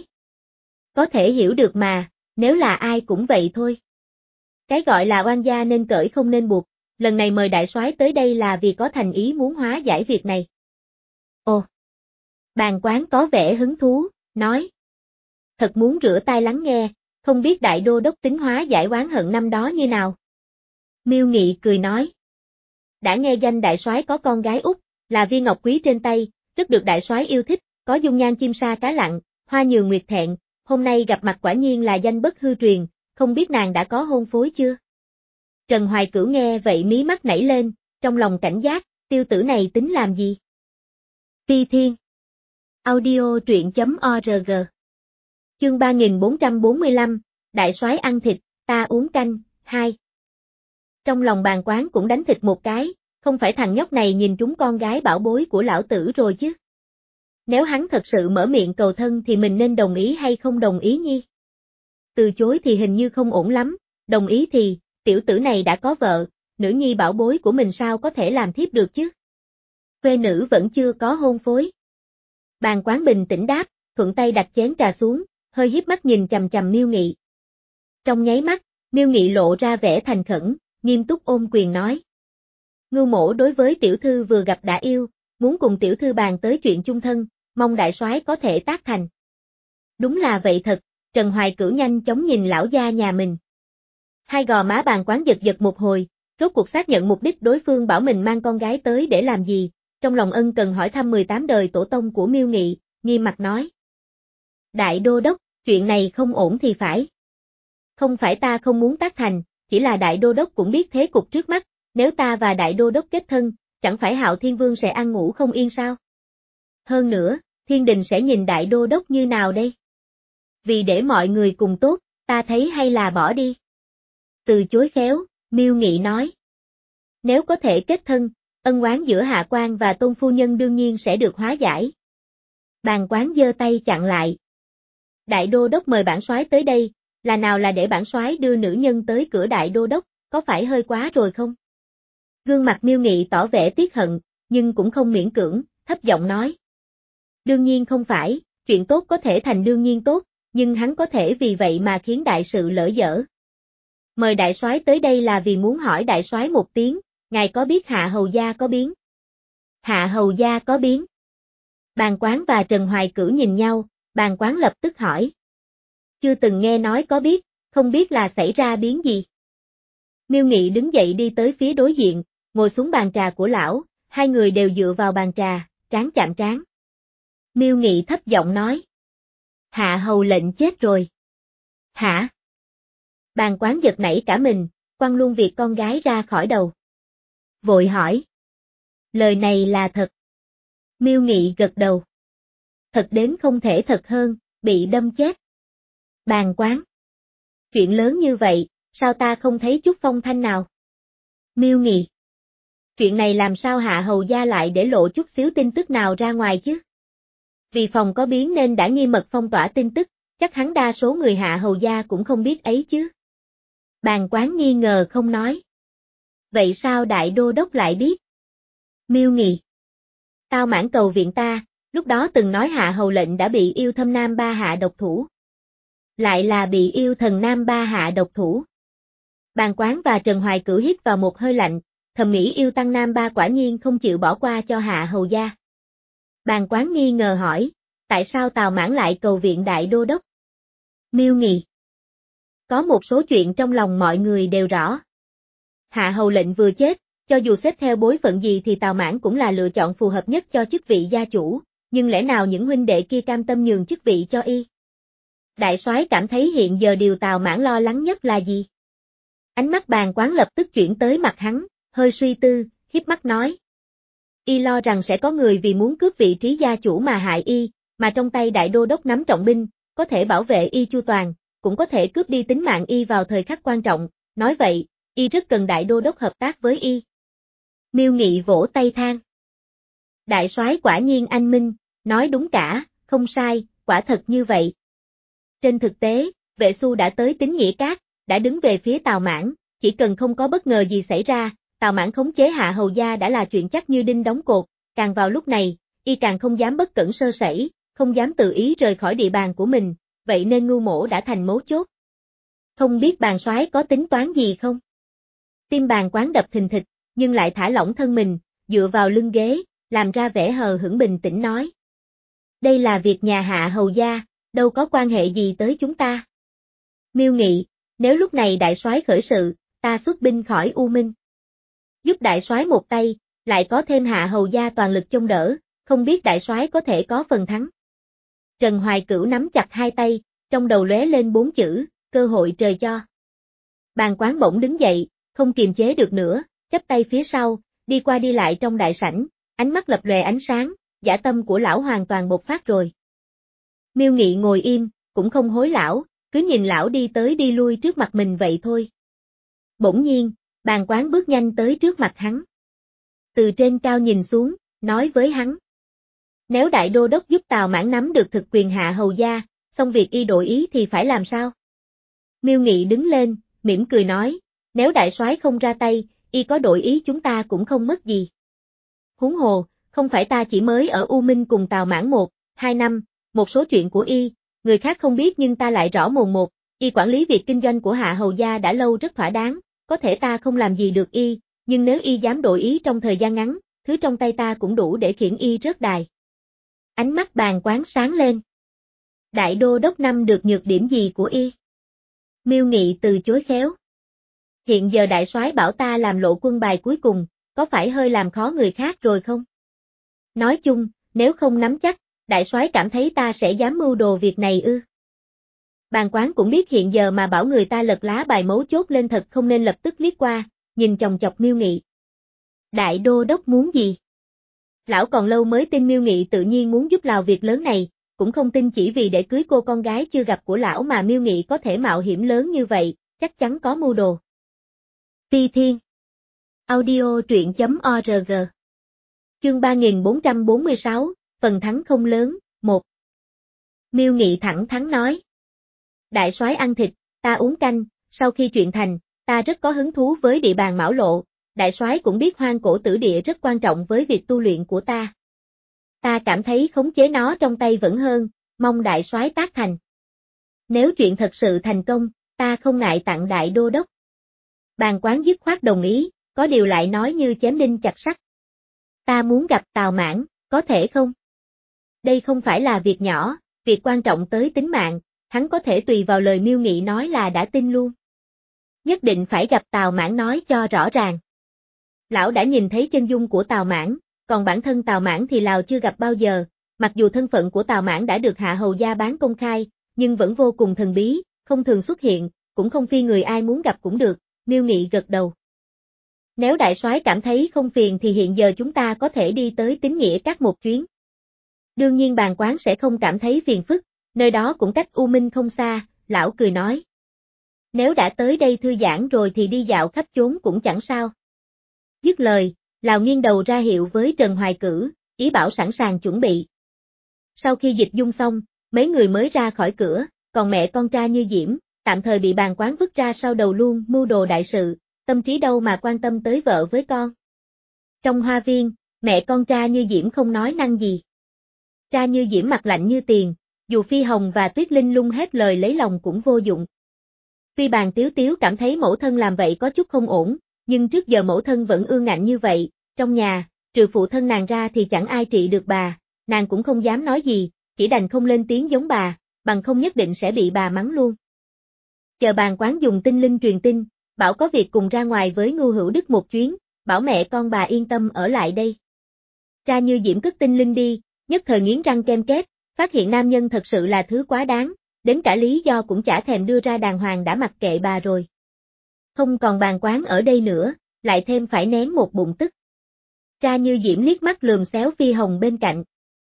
Có thể hiểu được mà, nếu là ai cũng vậy thôi. Cái gọi là oan gia nên cởi không nên buộc, lần này mời đại soái tới đây là vì có thành ý muốn hóa giải việc này. Ồ! Bàn Quán có vẻ hứng thú, nói. Thật muốn rửa tai lắng nghe, không biết đại đô đốc tính hóa giải oán hận năm đó như nào. Miêu Nghị cười nói. Đã nghe danh đại soái có con gái út, là viên ngọc quý trên tay, rất được đại soái yêu thích, có dung nhan chim sa cá lặng, hoa nhường nguyệt thẹn, hôm nay gặp mặt quả nhiên là danh bất hư truyền, không biết nàng đã có hôn phối chưa? Trần Hoài Cửu nghe vậy mí mắt nảy lên, trong lòng cảnh giác, tiêu tử này tính làm gì? Phi Thiên Audio truyện chấm org Chương ba nghìn bốn trăm bốn mươi lăm, Đại soái ăn thịt, ta uống canh, hai. Trong lòng Bàn Quán cũng đánh thịt một cái, không phải thằng nhóc này nhìn trúng con gái bảo bối của lão tử rồi chứ. Nếu hắn thật sự mở miệng cầu thân thì mình nên đồng ý hay không đồng ý nhi? Từ chối thì hình như không ổn lắm, đồng ý thì, tiểu tử này đã có vợ, nữ nhi bảo bối của mình sao có thể làm thiếp được chứ? Khuê nữ vẫn chưa có hôn phối. Bàn Quán bình tĩnh đáp, thuận tay đặt chén trà xuống, hơi hiếp mắt nhìn chằm chằm Miêu Nghị. Trong nháy mắt, Miêu Nghị lộ ra vẻ thành khẩn, nghiêm túc ôm quyền nói. Ngưu mỗ đối với tiểu thư vừa gặp đã yêu, muốn cùng tiểu thư bàn tới chuyện chung thân, mong đại soái có thể tác thành. Đúng là vậy thật, Trần Hoài Cửu nhanh chóng nhìn lão gia nhà mình. Hai gò má Bàn Quán giật giật một hồi, rốt cuộc xác nhận mục đích đối phương bảo mình mang con gái tới để làm gì, trong lòng ân cần hỏi thăm mười tám đời tổ tông của Miêu Nghị, nghiêm mặt nói. Đại đô đốc, chuyện này không ổn thì phải. Không phải ta không muốn tác thành, chỉ là đại đô đốc cũng biết thế cục trước mắt, nếu ta và đại đô đốc kết thân, chẳng phải Hạo Thiên Vương sẽ ăn ngủ không yên sao? Hơn nữa, thiên đình sẽ nhìn đại đô đốc như nào đây? Vì để mọi người cùng tốt, ta thấy hay là bỏ đi. Từ chối khéo, Miêu Nghị nói. Nếu có thể kết thân, ân oán giữa Hạ Quan và Tôn Phu Nhân đương nhiên sẽ được hóa giải. Bàn Quán giơ tay chặn lại. Đại đô đốc mời bản soái tới đây, là nào là để bản soái đưa nữ nhân tới cửa đại đô đốc, có phải hơi quá rồi không? Gương mặt Miêu Nghị tỏ vẻ tiếc hận, nhưng cũng không miễn cưỡng, thấp giọng nói. Đương nhiên không phải, chuyện tốt có thể thành đương nhiên tốt, nhưng hắn có thể vì vậy mà khiến đại sự lỡ dở. Mời đại soái tới đây là vì muốn hỏi đại soái một tiếng, ngài có biết Hạ Hầu gia có biến? Hạ Hầu gia có biến? Bàn Quán và Trần Hoài Cửu nhìn nhau, Bàn Quán lập tức hỏi. Chưa từng nghe nói có biết, không biết là xảy ra biến gì. Miêu Nghị đứng dậy đi tới phía đối diện, ngồi xuống bàn trà của lão, hai người đều dựa vào bàn trà, trán chạm trán. Miêu Nghị thấp giọng nói. Hạ hầu lệnh chết rồi. Hả? Bàn Quán giật nảy cả mình, quăng luôn việc con gái ra khỏi đầu. Vội hỏi. Lời này là thật. Miêu Nghị gật đầu. Thật đến không thể thật hơn, bị đâm chết. Bàn Quán. Chuyện lớn như vậy, sao ta không thấy chút phong thanh nào? Miêu Nghị. Chuyện này làm sao Hạ Hầu gia lại để lộ chút xíu tin tức nào ra ngoài chứ? Vì phòng có biến nên đã nghiêm mật phong tỏa tin tức, chắc hắn đa số người Hạ Hầu gia cũng không biết ấy chứ. Bàn Quán nghi ngờ không nói. Vậy sao đại đô đốc lại biết? Miêu Nghị. Tao Mãn cầu viện ta, lúc đó từng nói Hạ Hầu lệnh đã bị yêu thâm Nam Ba Hạ độc thủ. Lại là bị yêu thần Nam Ba Hạ độc thủ. Bàn Quán và Trần Hoài Cửu hít vào một hơi lạnh, thầm nghĩ yêu tăng Nam Ba quả nhiên không chịu bỏ qua cho Hạ Hầu gia. Bàn Quán nghi ngờ hỏi, tại sao Tào Mãn lại cầu viện đại đô đốc? Miêu Nghị. Có một số chuyện trong lòng mọi người đều rõ. Hạ Hầu lệnh vừa chết, cho dù xếp theo bối phận gì thì Tào Mãn cũng là lựa chọn phù hợp nhất cho chức vị gia chủ, nhưng lẽ nào những huynh đệ kia cam tâm nhường chức vị cho y? Đại soái cảm thấy hiện giờ điều Tào Mãn lo lắng nhất là gì? Ánh mắt Bàn Quán lập tức chuyển tới mặt hắn, hơi suy tư, hiếp mắt nói. Y lo rằng sẽ có người vì muốn cướp vị trí gia chủ mà hại y, mà trong tay đại đô đốc nắm trọng binh, có thể bảo vệ y chu toàn, cũng có thể cướp đi tính mạng y vào thời khắc quan trọng, nói vậy, y rất cần đại đô đốc hợp tác với y. Miêu Nghị vỗ tay than. Đại soái quả nhiên anh minh, nói đúng cả, không sai, quả thật như vậy. Trên thực tế, Vệ Xu đã tới Tín Nghĩa Cát, đã đứng về phía Tào Mãn, chỉ cần không có bất ngờ gì xảy ra, Tào Mãn khống chế Hạ Hầu gia đã là chuyện chắc như đinh đóng cột, càng vào lúc này, y càng không dám bất cẩn sơ sẩy, không dám tự ý rời khỏi địa bàn của mình, vậy nên Ngưu Mỗ đã thành mấu chốt. Không biết bàn soái có tính toán gì không? Tim Bàn Quán đập thình thịch, nhưng lại thả lỏng thân mình, dựa vào lưng ghế, làm ra vẻ hờ hững bình tĩnh nói. Đây là việc nhà Hạ Hầu gia, đâu có quan hệ gì tới chúng ta. Miêu Nghị, nếu lúc này đại soái khởi sự, ta xuất binh khỏi U Minh. Giúp đại soái một tay, lại có thêm Hạ Hầu gia toàn lực chống đỡ, không biết đại soái có thể có phần thắng. Trần Hoài Cửu nắm chặt hai tay, trong đầu lóe lên bốn chữ, cơ hội trời cho. Bàn Quán bỗng đứng dậy, không kiềm chế được nữa, chắp tay phía sau, đi qua đi lại trong đại sảnh, ánh mắt lập lòe ánh sáng, dã tâm của lão hoàn toàn bộc phát rồi. Miêu Nghị ngồi im, cũng không hối lão, cứ nhìn lão đi tới đi lui trước mặt mình vậy thôi. Bỗng nhiên, Bàn Quán bước nhanh tới trước mặt hắn. Từ trên cao nhìn xuống, nói với hắn. Nếu đại đô đốc giúp Tào Mãn nắm được thực quyền Hạ Hầu gia, xong việc y đổi ý thì phải làm sao? Miêu Nghị đứng lên, mỉm cười nói, nếu đại soái không ra tay, y có đổi ý chúng ta cũng không mất gì. Huống hồ, không phải ta chỉ mới ở U Minh cùng Tào Mãn một, hai năm, một số chuyện của y, người khác không biết nhưng ta lại rõ mồn một, y quản lý việc kinh doanh của Hạ Hầu gia đã lâu rất thỏa đáng, có thể ta không làm gì được y, nhưng nếu y dám đổi ý trong thời gian ngắn, thứ trong tay ta cũng đủ để khiển y rớt đài. Ánh mắt Bàn Quán sáng lên. Đại đô đốc năm được nhược điểm gì của y? Miêu Nghị từ chối khéo. Hiện giờ đại soái bảo ta làm lộ quân bài cuối cùng, có phải hơi làm khó người khác rồi không? Nói chung, nếu không nắm chắc, đại soái cảm thấy ta sẽ dám mưu đồ việc này ư? Bàn quán cũng biết hiện giờ mà bảo người ta lật lá bài mấu chốt lên thật không nên lập tức liếc qua, nhìn chòng chọc Miêu Nghị. Đại đô đốc muốn gì? Lão còn lâu mới tin Miêu Nghị tự nhiên muốn giúp Lào việc lớn này, cũng không tin chỉ vì để cưới cô con gái chưa gặp của lão mà Miêu Nghị có thể mạo hiểm lớn như vậy, chắc chắn có mưu đồ. Phi Thiên Audio truyện chấm org Chương ba nghìn bốn trăm bốn mươi sáu, phần thắng không lớn, một. Miêu Nghị thẳng thắn nói. Đại soái ăn thịt, ta uống canh, sau khi chuyện thành, ta rất có hứng thú với địa bàn Mão Lộ, đại soái cũng biết hoang cổ tử địa rất quan trọng với việc tu luyện của ta. Ta cảm thấy khống chế nó trong tay vẫn hơn, mong đại soái tác thành. Nếu chuyện thật sự thành công, ta không ngại tặng đại đô đốc. Bàn quán dứt khoát đồng ý, có điều lại nói như chém đinh chặt sắt. Ta muốn gặp Tào Mãn, có thể không? Đây không phải là việc nhỏ, việc quan trọng tới tính mạng, hắn có thể tùy vào lời Miêu Nghị nói là đã tin luôn. Nhất định phải gặp Tào Mãn nói cho rõ ràng. Lão đã nhìn thấy chân dung của Tào Mãn, còn bản thân Tào Mãn thì Lào chưa gặp bao giờ, mặc dù thân phận của Tào Mãn đã được Hạ Hầu gia bán công khai, nhưng vẫn vô cùng thần bí, không thường xuất hiện, cũng không phi người ai muốn gặp cũng được, Miêu Nghị gật đầu. Nếu đại soái cảm thấy không phiền thì hiện giờ chúng ta có thể đi tới Tín Nghĩa Các một chuyến. Đương nhiên bàn quán sẽ không cảm thấy phiền phức, nơi đó cũng cách U Minh không xa, lão cười nói. Nếu đã tới đây thư giãn rồi thì đi dạo khắp chốn cũng chẳng sao. Dứt lời, Lào nghiêng đầu ra hiệu với Trần Hoài Cử, ý bảo sẵn sàng chuẩn bị. Sau khi dịch dung xong, mấy người mới ra khỏi cửa, còn mẹ con Tra Như Diễm, tạm thời bị bàn quán vứt ra sau đầu luôn mưu đồ đại sự, tâm trí đâu mà quan tâm tới vợ với con. Trong hoa viên, mẹ con Tra Như Diễm không nói năng gì. Tra Như Diễm mặt lạnh như tiền, dù Phi Hồng và Tuyết Linh lung hết lời lấy lòng cũng vô dụng. Tuy Bàn Tiếu Tiếu cảm thấy mẫu thân làm vậy có chút không ổn, nhưng trước giờ mẫu thân vẫn ương ngạnh như vậy, trong nhà, trừ phụ thân nàng ra thì chẳng ai trị được bà, nàng cũng không dám nói gì, chỉ đành không lên tiếng giống bà, bằng không nhất định sẽ bị bà mắng luôn. Chờ bàn quán dùng tinh linh truyền tin, bảo có việc cùng ra ngoài với Ngưu Hữu Đức một chuyến, bảo mẹ con bà yên tâm ở lại đây. Tra Như Diễm cất tinh linh đi, nhất thời nghiến răng kem kết, phát hiện nam nhân thật sự là thứ quá đáng, đến cả lý do cũng chả thèm đưa ra đàng hoàng đã mặc kệ bà rồi. Không còn bàn quán ở đây nữa, lại thêm phải nén một bụng tức. Tra Như Diễm liếc mắt lườm xéo Phi Hồng bên cạnh.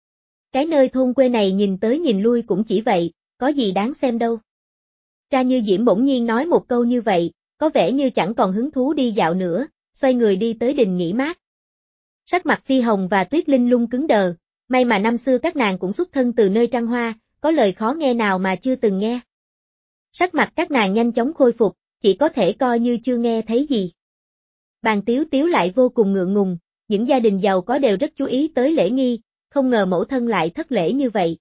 Cái nơi thôn quê này nhìn tới nhìn lui cũng chỉ vậy, có gì đáng xem đâu. Tra Như Diễm bỗng nhiên nói một câu như vậy, có vẻ như chẳng còn hứng thú đi dạo nữa, xoay người đi tới đình nghỉ mát. Sắc mặt Phi Hồng và Tuyết Linh lung cứng đờ, may mà năm xưa các nàng cũng xuất thân từ nơi trăng hoa, có lời khó nghe nào mà chưa từng nghe. Sắc mặt các nàng nhanh chóng khôi phục, chỉ có thể coi như chưa nghe thấy gì. Bàn Tiếu Tiếu lại vô cùng ngượng ngùng, những gia đình giàu có đều rất chú ý tới lễ nghi, không ngờ mẫu thân lại thất lễ như vậy.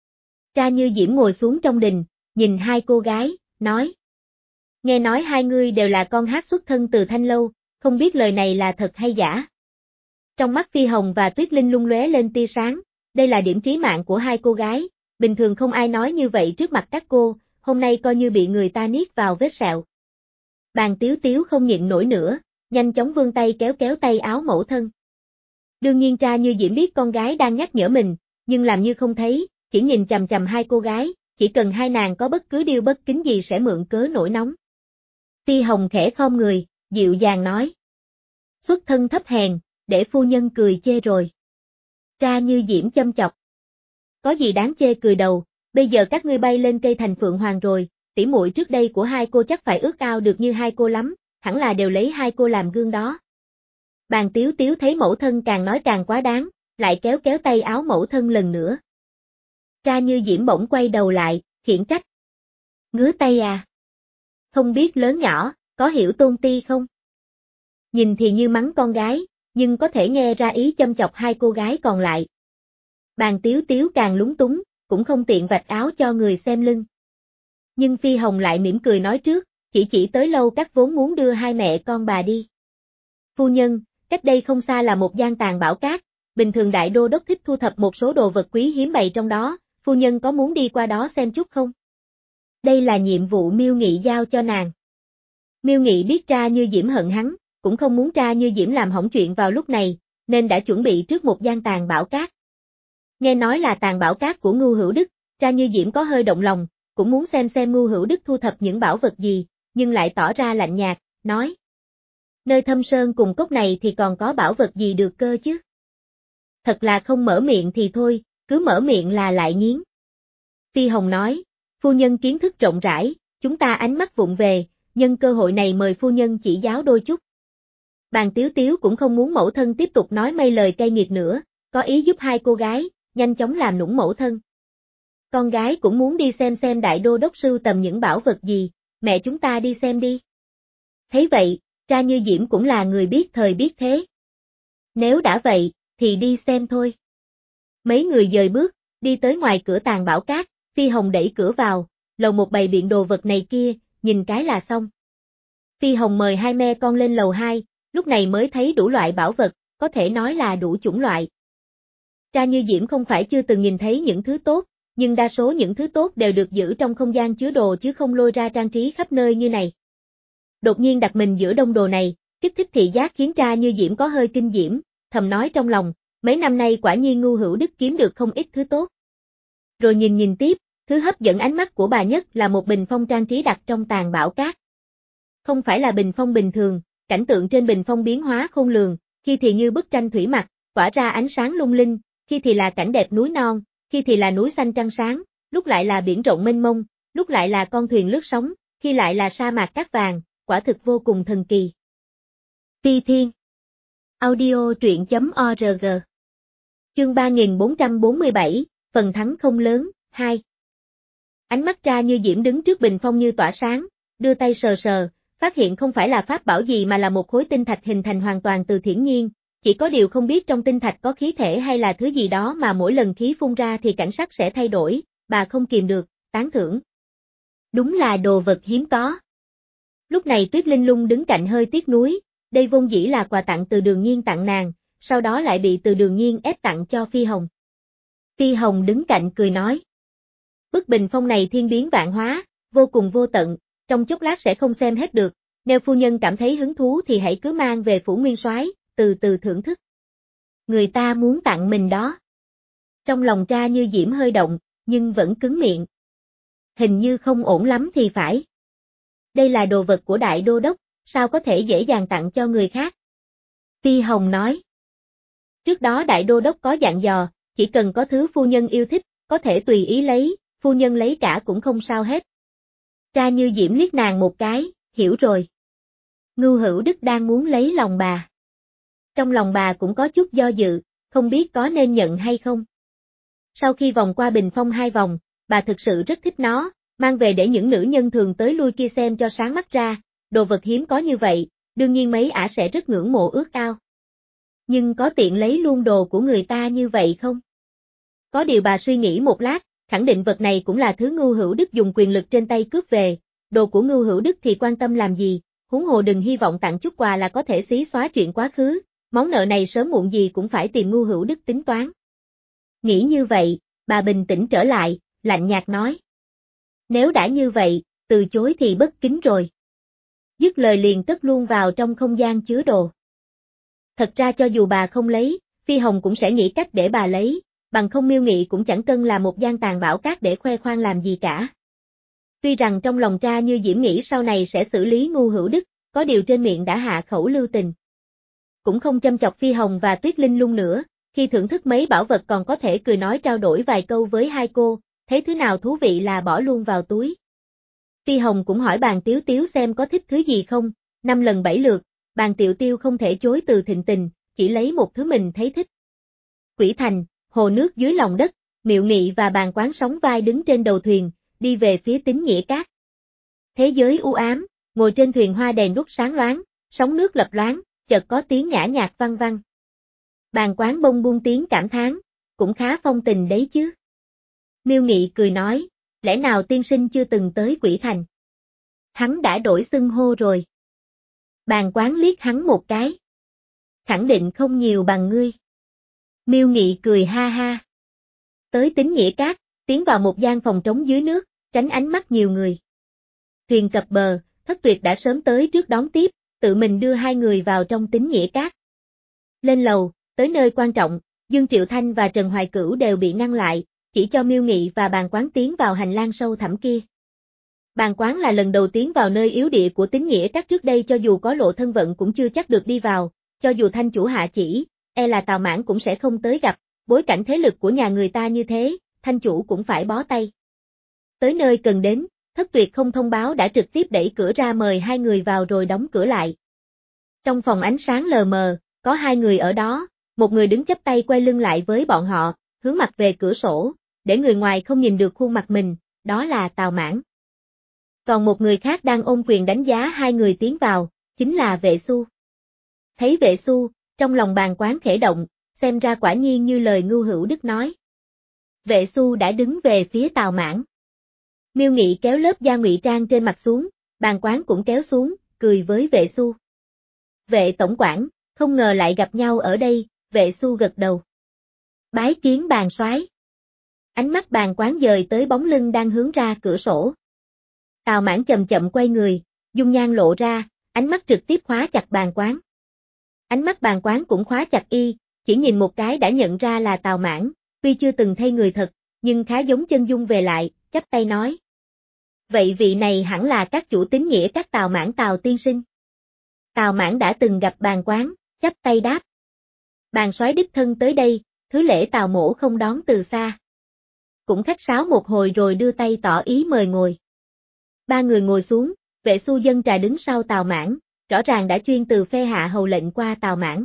Tra Như Diễm ngồi xuống trong đình, nhìn hai cô gái, nói. Nghe nói hai ngươi đều là con hát xuất thân từ Thanh Lâu, không biết lời này là thật hay giả. Trong mắt Phi Hồng và Tuyết Linh lung lóe lên tia sáng, đây là điểm trí mạng của hai cô gái, bình thường không ai nói như vậy trước mặt các cô, hôm nay coi như bị người ta niết vào vết sẹo. Bàn Tiếu Tiếu không nhịn nổi nữa, nhanh chóng vươn tay kéo kéo tay áo mẫu thân. Đương nhiên Tra Như Diễm biết con gái đang nhắc nhở mình, nhưng làm như không thấy, chỉ nhìn chằm chằm hai cô gái, chỉ cần hai nàng có bất cứ điều bất kính gì sẽ mượn cớ nổi nóng. Phi Hồng khẽ khom người, dịu dàng nói. Xuất thân thấp hèn, để phu nhân cười chê rồi. Tra Như Diễm châm chọc. Có gì đáng chê cười đầu, bây giờ các ngươi bay lên cây thành Phượng Hoàng rồi, tỉ muội trước đây của hai cô chắc phải ước ao được như hai cô lắm, hẳn là đều lấy hai cô làm gương đó. Bàn Tiếu Tiếu thấy mẫu thân càng nói càng quá đáng, lại kéo kéo tay áo mẫu thân lần nữa. Tra Như Diễm bỗng quay đầu lại, khiển trách. Ngứa tay à? Không biết lớn nhỏ, có hiểu tôn ti không? Nhìn thì như mắng con gái, nhưng có thể nghe ra ý châm chọc hai cô gái còn lại. Bàn Tiếu Tiếu càng lúng túng, cũng không tiện vạch áo cho người xem lưng. Nhưng Phi Hồng lại mỉm cười nói trước, chỉ chỉ tới lâu các vốn muốn đưa hai mẹ con bà đi. Phu nhân, cách đây không xa là một gian tàng bảo cát, bình thường đại đô đốc thích thu thập một số đồ vật quý hiếm bày trong đó, phu nhân có muốn đi qua đó xem chút không? Đây là nhiệm vụ Miêu Nghị giao cho nàng. Miêu Nghị biết Tra Như Diễm hận hắn, cũng không muốn Tra Như Diễm làm hỏng chuyện vào lúc này, nên đã chuẩn bị trước một gian tàn bảo cát. Nghe nói là tàn bảo cát của Ngưu Hữu Đức, Tra Như Diễm có hơi động lòng, cũng muốn xem xem Ngưu Hữu Đức thu thập những bảo vật gì, nhưng lại tỏ ra lạnh nhạt, nói. Nơi thâm sơn cùng cốc này thì còn có bảo vật gì được cơ chứ? Thật là không mở miệng thì thôi, cứ mở miệng là lại nghiến. Phi Hồng nói, phu nhân kiến thức rộng rãi, chúng ta ánh mắt vụng về, nhân cơ hội này mời phu nhân chỉ giáo đôi chút. Bàn Tiếu Tiếu cũng không muốn mẫu thân tiếp tục nói mấy lời cay nghiệt nữa, có ý giúp hai cô gái, nhanh chóng làm nũng mẫu thân. Con gái cũng muốn đi xem xem đại đô đốc sưu tầm những bảo vật gì, mẹ chúng ta đi xem đi. Thấy vậy, Tra Như Diễm cũng là người biết thời biết thế. Nếu đã vậy, thì đi xem thôi. Mấy người dời bước, đi tới ngoài cửa tàn bảo cát, Phi Hồng đẩy cửa vào, lầu một bày biện đồ vật này kia, nhìn cái là xong. Phi Hồng mời hai mẹ con lên lầu hai, lúc này mới thấy đủ loại bảo vật, có thể nói là đủ chủng loại. Tra Như Diễm không phải chưa từng nhìn thấy những thứ tốt, nhưng đa số những thứ tốt đều được giữ trong không gian chứa đồ chứ không lôi ra trang trí khắp nơi như này. Đột nhiên đặt mình giữa đông đồ này, kích thích thị giác khiến Tra Như Diễm có hơi kinh diễm, thầm nói trong lòng, mấy năm nay quả nhiên Ngưu Hữu Đức kiếm được không ít thứ tốt. Rồi nhìn nhìn tiếp, thứ hấp dẫn ánh mắt của bà nhất là một bình phong trang trí đặt trong tàn bảo cát. Không phải là bình phong bình thường, cảnh tượng trên bình phong biến hóa khôn lường, khi thì như bức tranh thủy mặc, tỏa ra ánh sáng lung linh, khi thì là cảnh đẹp núi non, khi thì là núi xanh trăng sáng, lúc lại là biển rộng mênh mông, lúc lại là con thuyền lướt sóng, khi lại là sa mạc cát vàng, quả thực vô cùng thần kỳ. Phi Thiên Audio truyện chấm org Chương ba nghìn bốn trăm bốn mươi bảy, phần thắng không lớn, hai. Ánh mắt Tra Như Diễm đứng trước bình phong như tỏa sáng, đưa tay sờ sờ, phát hiện không phải là pháp bảo gì mà là một khối tinh thạch hình thành hoàn toàn từ thiển nhiên, chỉ có điều không biết trong tinh thạch có khí thể hay là thứ gì đó mà mỗi lần khí phun ra thì cảnh sắc sẽ thay đổi, bà không kìm được, tán thưởng. Đúng là đồ vật hiếm có. Lúc này Tuyết Linh Lung đứng cạnh hơi tiếc nuối, đây vốn dĩ là quà tặng từ Đường Nhiên tặng nàng, sau đó lại bị từ Đường Nhiên ép tặng cho Phi Hồng. Phi Hồng đứng cạnh cười nói. Bức bình phong này thiên biến vạn hóa, vô cùng vô tận, trong chốc lát sẽ không xem hết được, nếu phu nhân cảm thấy hứng thú thì hãy cứ mang về phủ nguyên soái, từ từ thưởng thức. Người ta muốn tặng mình đó. Trong lòng Tra Như Diễm hơi động, nhưng vẫn cứng miệng. Hình như không ổn lắm thì phải. Đây là đồ vật của đại đô đốc, sao có thể dễ dàng tặng cho người khác? Phi Hồng nói. Trước đó đại đô đốc có dặn dò, chỉ cần có thứ phu nhân yêu thích, có thể tùy ý lấy, phu nhân lấy cả cũng không sao hết. Tra Như Diễm liếc nàng một cái, hiểu rồi. Ngưu Hữu Đức đang muốn lấy lòng bà. Trong lòng bà cũng có chút do dự, không biết có nên nhận hay không. Sau khi vòng qua bình phong hai vòng, bà thực sự rất thích nó, mang về để những nữ nhân thường tới lui kia xem cho sáng mắt ra, đồ vật hiếm có như vậy, đương nhiên mấy ả sẽ rất ngưỡng mộ ước ao. Nhưng có tiện lấy luôn đồ của người ta như vậy không? Có điều bà suy nghĩ một lát, khẳng định vật này cũng là thứ Ngưu Hữu Đức dùng quyền lực trên tay cướp về, đồ của Ngưu Hữu Đức thì quan tâm làm gì, huống hồ đừng hy vọng tặng chút quà là có thể xí xóa chuyện quá khứ, món nợ này sớm muộn gì cũng phải tìm Ngưu Hữu Đức tính toán. Nghĩ như vậy, bà bình tĩnh trở lại, lạnh nhạt nói. Nếu đã như vậy, từ chối thì bất kính rồi. Dứt lời liền cất luôn vào trong không gian chứa đồ. Thật ra cho dù bà không lấy, Phi Hồng cũng sẽ nghĩ cách để bà lấy, bằng không Miêu Nghị cũng chẳng cần là một gian tàn bảo cát để khoe khoang làm gì cả. Tuy rằng trong lòng Tra Như Diễm nghĩ sau này sẽ xử lý Ngưu Hữu Đức, có điều trên miệng đã hạ khẩu lưu tình. Cũng không châm chọc Phi Hồng và Tuyết Linh Lung nữa, khi thưởng thức mấy bảo vật còn có thể cười nói trao đổi vài câu với hai cô, thấy thứ nào thú vị là bỏ luôn vào túi. Phi Hồng cũng hỏi Bàn Tiếu Tiếu xem có thích thứ gì không, năm lần bảy lượt, Bàn Tiệu Tiêu không thể chối từ thịnh tình, chỉ lấy một thứ mình thấy thích. Quỷ Thành, hồ nước dưới lòng đất, Miệu Nghị và Bàn Quán sóng vai đứng trên đầu thuyền, đi về phía Tín Nghĩa Cát. Thế giới u ám, ngồi trên thuyền hoa đèn đuốc sáng loáng, sóng nước lập loáng, chợt có tiếng nhã nhạc vang vang. Bàn Quán bông buông tiếng cảm thán, cũng khá phong tình đấy chứ. Miêu Nghị cười nói, lẽ nào tiên sinh chưa từng tới Quỷ Thành? Hắn đã đổi xưng hô rồi. Bàn Quán liếc hắn một cái. Khẳng định không nhiều bằng ngươi. Miêu Nghị cười ha ha. Tới Tín Nghĩa Cát, tiến vào một gian phòng trống dưới nước, tránh ánh mắt nhiều người. Thuyền cập bờ, Thất Tuyệt đã sớm tới trước đón tiếp, tự mình đưa hai người vào trong Tín Nghĩa Các. Lên lầu, tới nơi quan trọng, Dương Triệu Thanh và Trần Hoài Cửu đều bị ngăn lại, chỉ cho Miêu Nghị và Bàn Quán tiến vào hành lang sâu thẳm kia. Bàn Quán là lần đầu tiến vào nơi yếu địa của Tín Nghĩa Các, trước đây cho dù có lộ thân vận cũng chưa chắc được đi vào, cho dù thanh chủ hạ chỉ, e là Tào Mãn cũng sẽ không tới gặp, bối cảnh thế lực của nhà người ta như thế, thanh chủ cũng phải bó tay. Tới nơi cần đến, Thất Tuyệt không thông báo đã trực tiếp đẩy cửa ra mời hai người vào rồi đóng cửa lại. Trong phòng ánh sáng lờ mờ, có hai người ở đó, một người đứng chắp tay quay lưng lại với bọn họ, hướng mặt về cửa sổ, để người ngoài không nhìn được khuôn mặt mình, đó là Tào Mãn. Còn một người khác đang ôm quyền đánh giá hai người tiến vào, chính là Vệ Xu. Thấy Vệ Xu, trong lòng Bàn Quán khẽ động, xem ra quả nhiên như lời Ngưu Hữu Đức nói. Vệ Xu đã đứng về phía Tào Mãn. Miêu Nghị kéo lớp da ngụy trang trên mặt xuống, Bàn Quán cũng kéo xuống, cười với Vệ Xu. Vệ tổng quản, không ngờ lại gặp nhau ở đây, Vệ Xu gật đầu. Bái kiến Bàn soái. Ánh mắt Bàn Quán dời tới bóng lưng đang hướng ra cửa sổ. Tào Mãn chậm chậm quay người, dung nhan lộ ra, ánh mắt trực tiếp khóa chặt Bàn Quán. Ánh mắt Bàn Quán cũng khóa chặt y, chỉ nhìn một cái đã nhận ra là Tào Mãn, tuy chưa từng thấy người thật, nhưng khá giống chân dung về lại, chắp tay nói. Vậy vị này hẳn là các chủ Tín Nghĩa Các Tào Mãn Tào tiên sinh. Tào Mãn đã từng gặp Bàn Quán, chắp tay đáp. Bàn soái đích thân tới đây, thứ lễ Tào mỗ không đón từ xa. Cũng khách sáo một hồi rồi đưa tay tỏ ý mời ngồi. Ba người ngồi xuống, Vệ Xu dâng trà đứng sau Tào Mãn, rõ ràng đã chuyên từ phe hạ hầu lệnh qua Tào Mãn.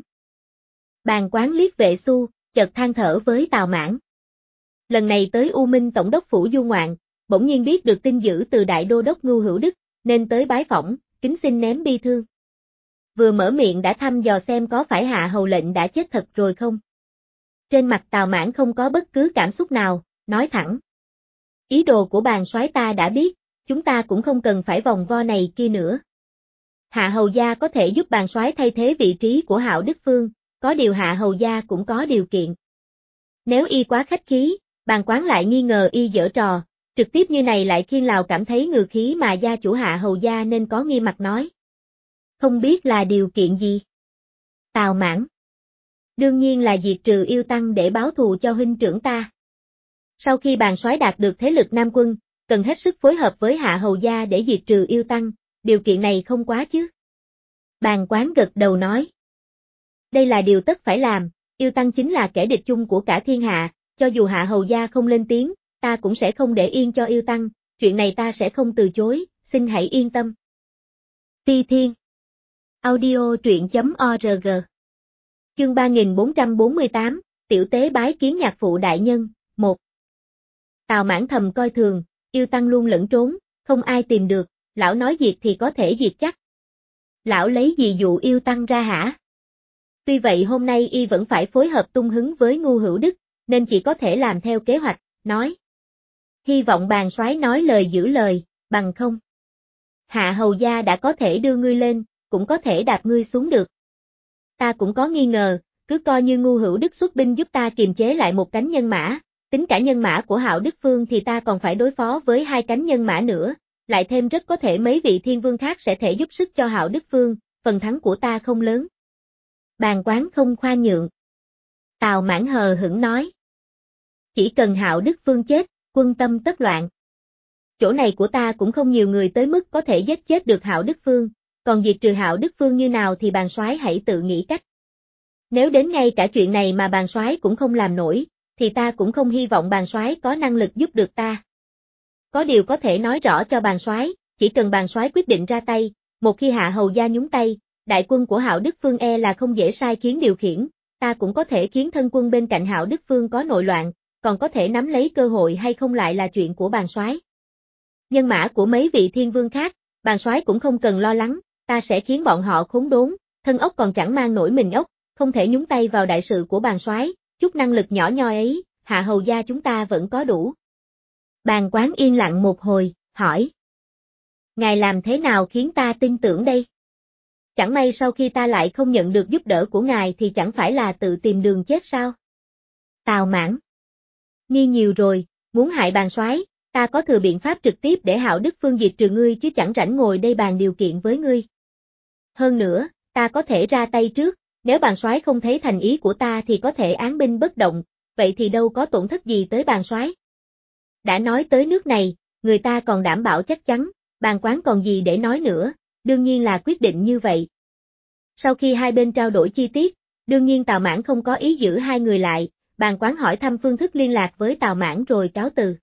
Bàn Quán liếc Vệ Xu, chợt than thở với Tào Mãn. Lần này tới U Minh tổng đốc phủ du ngoạn, bỗng nhiên biết được tin dữ từ đại đô đốc Ngưu Hữu Đức, nên tới bái phỏng, kính xin ném bi thương. Vừa mở miệng đã thăm dò xem có phải hạ hầu lệnh đã chết thật rồi không. Trên mặt Tào Mãn không có bất cứ cảm xúc nào, nói thẳng. Ý đồ của Bàn soái ta đã biết, chúng ta cũng không cần phải vòng vo này kia nữa. Hạ hầu gia có thể giúp Bàn soái thay thế vị trí của Hạo Đức Phương, có điều hạ hầu gia cũng có điều kiện. Nếu y quá khách khí, Bàn Quán lại nghi ngờ y giở trò, trực tiếp như này lại khiến Lào cảm thấy ngừ khí mà gia chủ hạ hầu gia nên có nghi mặt nói. Không biết là điều kiện gì? Tào Mãn. Đương nhiên là diệt trừ yêu tăng để báo thù cho huynh trưởng ta. Sau khi Bàn soái đạt được thế lực Nam quân, cần hết sức phối hợp với hạ hầu gia để diệt trừ yêu tăng, điều kiện này không quá chứ? Bàn Quán gật đầu nói. Đây là điều tất phải làm, yêu tăng chính là kẻ địch chung của cả thiên hạ, cho dù hạ hầu gia không lên tiếng, ta cũng sẽ không để yên cho yêu tăng, chuyện này ta sẽ không từ chối, xin hãy yên tâm. Ti Thiên. Audio truyện chấm org. Chương ba nghìn bốn trăm bốn mươi tám, Tiểu tế bái kiến nhạc phụ đại nhân, một. Tào Mãn thầm coi thường, yêu tăng luôn lẫn trốn, không ai tìm được, lão nói diệt thì có thể diệt chắc. Lão lấy gì dụ yêu tăng ra hả? Tuy vậy hôm nay y vẫn phải phối hợp tung hứng với Ngưu Hữu Đức, nên chỉ có thể làm theo kế hoạch, nói. Hy vọng Bàn soái nói lời giữ lời, bằng không. Hạ hầu gia đã có thể đưa ngươi lên, cũng có thể đạp ngươi xuống được. Ta cũng có nghi ngờ, cứ coi như Ngưu Hữu Đức xuất binh giúp ta kiềm chế lại một cánh nhân mã, tính cả nhân mã của Hạo Đức Phương thì ta còn phải đối phó với hai cánh nhân mã nữa, lại thêm rất có thể mấy vị thiên vương khác sẽ thể giúp sức cho Hạo Đức Phương, phần thắng của ta không lớn. Bàn Quán không khoan nhượng. Tào Mãn hờ hững nói. Chỉ cần Hạo Đức Phương chết, quân tâm tất loạn. Chỗ này của ta cũng không nhiều người tới mức có thể giết chết được Hạo Đức Phương, còn diệt trừ Hạo Đức Phương như nào thì Bàn soái hãy tự nghĩ cách. Nếu đến ngay cả chuyện này mà Bàn soái cũng không làm nổi, thì ta cũng không hy vọng Bàn soái có năng lực giúp được ta. Có điều có thể nói rõ cho Bàn soái, chỉ cần Bàn soái quyết định ra tay, một khi hạ hầu gia nhúng tay, đại quân của Hạo Đức Phương e là không dễ sai khiến điều khiển, ta cũng có thể khiến thân quân bên cạnh Hạo Đức Phương có nội loạn, còn có thể nắm lấy cơ hội hay không lại là chuyện của Bàn soái. Nhân mã của mấy vị thiên vương khác, Bàn soái cũng không cần lo lắng, ta sẽ khiến bọn họ khốn đốn, thân ốc còn chẳng mang nổi mình ốc, không thể nhúng tay vào đại sự của Bàn soái, chút năng lực nhỏ nhoi ấy, hạ hầu gia chúng ta vẫn có đủ. Bàn Quán yên lặng một hồi, hỏi. Ngài làm thế nào khiến ta tin tưởng đây? Chẳng may sau khi ta lại không nhận được giúp đỡ của ngài thì chẳng phải là tự tìm đường chết sao? Tào Mãn. Nghi nhiều rồi, muốn hại bàn soái, ta có thừa biện pháp trực tiếp để Hạo Đức Phương diệt trừ ngươi chứ chẳng rảnh ngồi đây bàn điều kiện với ngươi. Hơn nữa, ta có thể ra tay trước, nếu bàn soái không thấy thành ý của ta thì có thể án binh bất động, vậy thì đâu có tổn thất gì tới bàn soái. Đã nói tới nước này, người ta còn đảm bảo chắc chắn, bàn quán còn gì để nói nữa, đương nhiên là quyết định như vậy. Sau khi hai bên trao đổi chi tiết, đương nhiên Tào Mãn không có ý giữ hai người lại, bàn quán hỏi thăm phương thức liên lạc với Tào Mãn rồi cáo từ.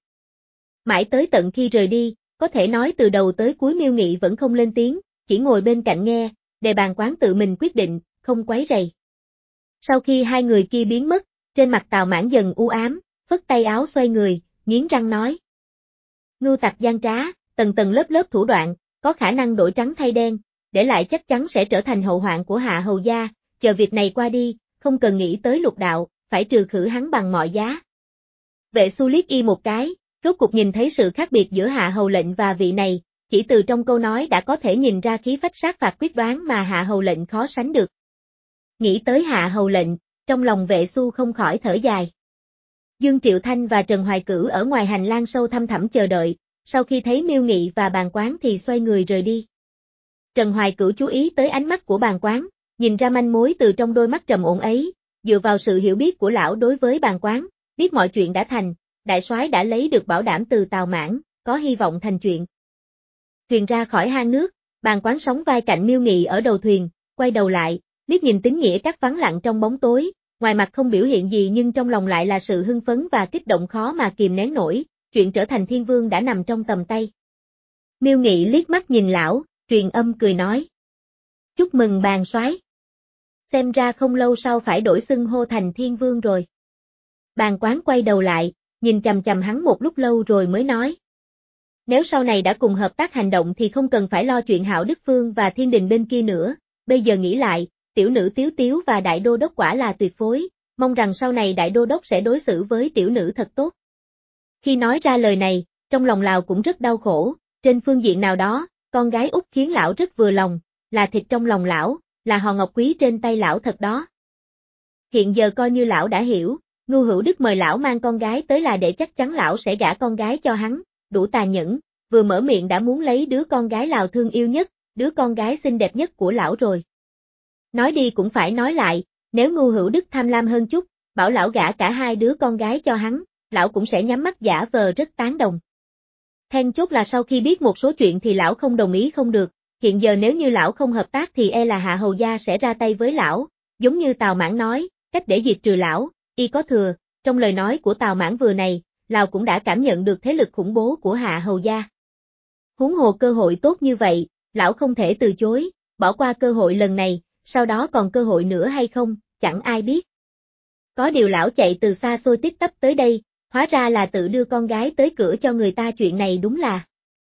Mãi tới tận khi rời đi, có thể nói từ đầu tới cuối Miêu Nghị vẫn không lên tiếng, chỉ ngồi bên cạnh nghe, để bàn quán tự mình quyết định, không quấy rầy. Sau khi hai người kia biến mất, trên mặt Tào Mãn dần u ám, phất tay áo xoay người, nghiến răng nói. Ngưu tặc gian trá, tầng tầng lớp lớp thủ đoạn, có khả năng đổi trắng thay đen, để lại chắc chắn sẽ trở thành hậu hoạn của Hạ Hầu gia, chờ việc này qua đi, không cần nghĩ tới Lục đạo, phải trừ khử hắn bằng mọi giá. Vệ Xu liếc y một cái, rốt cục nhìn thấy sự khác biệt giữa Hạ Hầu lệnh và vị này, chỉ từ trong câu nói đã có thể nhìn ra khí phách sát phạt quyết đoán mà Hạ Hầu lệnh khó sánh được. Nghĩ tới Hạ Hầu lệnh, trong lòng Vệ Xu không khỏi thở dài. Dương Triệu Thanh và Trần Hoài Cửu ở ngoài hành lang sâu thăm thẳm chờ đợi, sau khi thấy Miêu Nghị và bàn quán thì xoay người rời đi. Trần Hoài Cửu chú ý tới ánh mắt của bàn quán, nhìn ra manh mối từ trong đôi mắt trầm ổn ấy, dựa vào sự hiểu biết của lão đối với bàn quán, biết mọi chuyện đã thành, đại soái đã lấy được bảo đảm từ Tào Mãn, có hy vọng thành chuyện. Thuyền ra khỏi hang nước, bàn quán sóng vai cạnh Miêu Nghị ở đầu thuyền, quay đầu lại, liếc nhìn Tín Nghĩa Các vắng lặng trong bóng tối, ngoài mặt không biểu hiện gì nhưng trong lòng lại là sự hưng phấn và kích động khó mà kìm nén nổi, chuyện trở thành thiên vương đã nằm trong tầm tay. Miêu Nghị liếc mắt nhìn lão, truyền âm cười nói. Chúc mừng bàn soái. Xem ra không lâu sau phải đổi xưng hô thành thiên vương rồi. Bàn quán quay đầu lại, nhìn chằm chằm hắn một lúc lâu rồi mới nói. Nếu sau này đã cùng hợp tác hành động thì không cần phải lo chuyện Hạo Đức Phương và Thiên Đình bên kia nữa, bây giờ nghĩ lại, tiểu nữ Tiếu Tiếu và đại đô đốc quả là tuyệt phối, mong rằng sau này đại đô đốc sẽ đối xử với tiểu nữ thật tốt. Khi nói ra lời này, trong lòng lão cũng rất đau khổ, trên phương diện nào đó, con gái út khiến lão rất vừa lòng, là thịt trong lòng lão, là hòn ngọc quý trên tay lão thật đó. Hiện giờ coi như lão đã hiểu, Ngưu Hữu Đức mời lão mang con gái tới là để chắc chắn lão sẽ gả con gái cho hắn, đủ tàn nhẫn, vừa mở miệng đã muốn lấy đứa con gái lão thương yêu nhất, đứa con gái xinh đẹp nhất của lão rồi. Nói đi cũng phải nói lại, nếu Ngưu Hữu Đức tham lam hơn chút, bảo lão gả cả hai đứa con gái cho hắn, lão cũng sẽ nhắm mắt giả vờ rất tán đồng. Then chốt là sau khi biết một số chuyện thì lão không đồng ý không được, hiện giờ nếu như lão không hợp tác thì e là Hạ Hầu gia sẽ ra tay với lão, giống như Tào Mãn nói, cách để diệt trừ lão, y có thừa, trong lời nói của Tào Mãn vừa này, lão cũng đã cảm nhận được thế lực khủng bố của Hạ Hầu gia. Huống hồ cơ hội tốt như vậy, lão không thể từ chối, bỏ qua cơ hội lần này, sau đó còn cơ hội nữa hay không, chẳng ai biết. Có điều lão chạy từ xa xôi tiếp tấp tới đây, hóa ra là tự đưa con gái tới cửa cho người ta, chuyện này đúng là.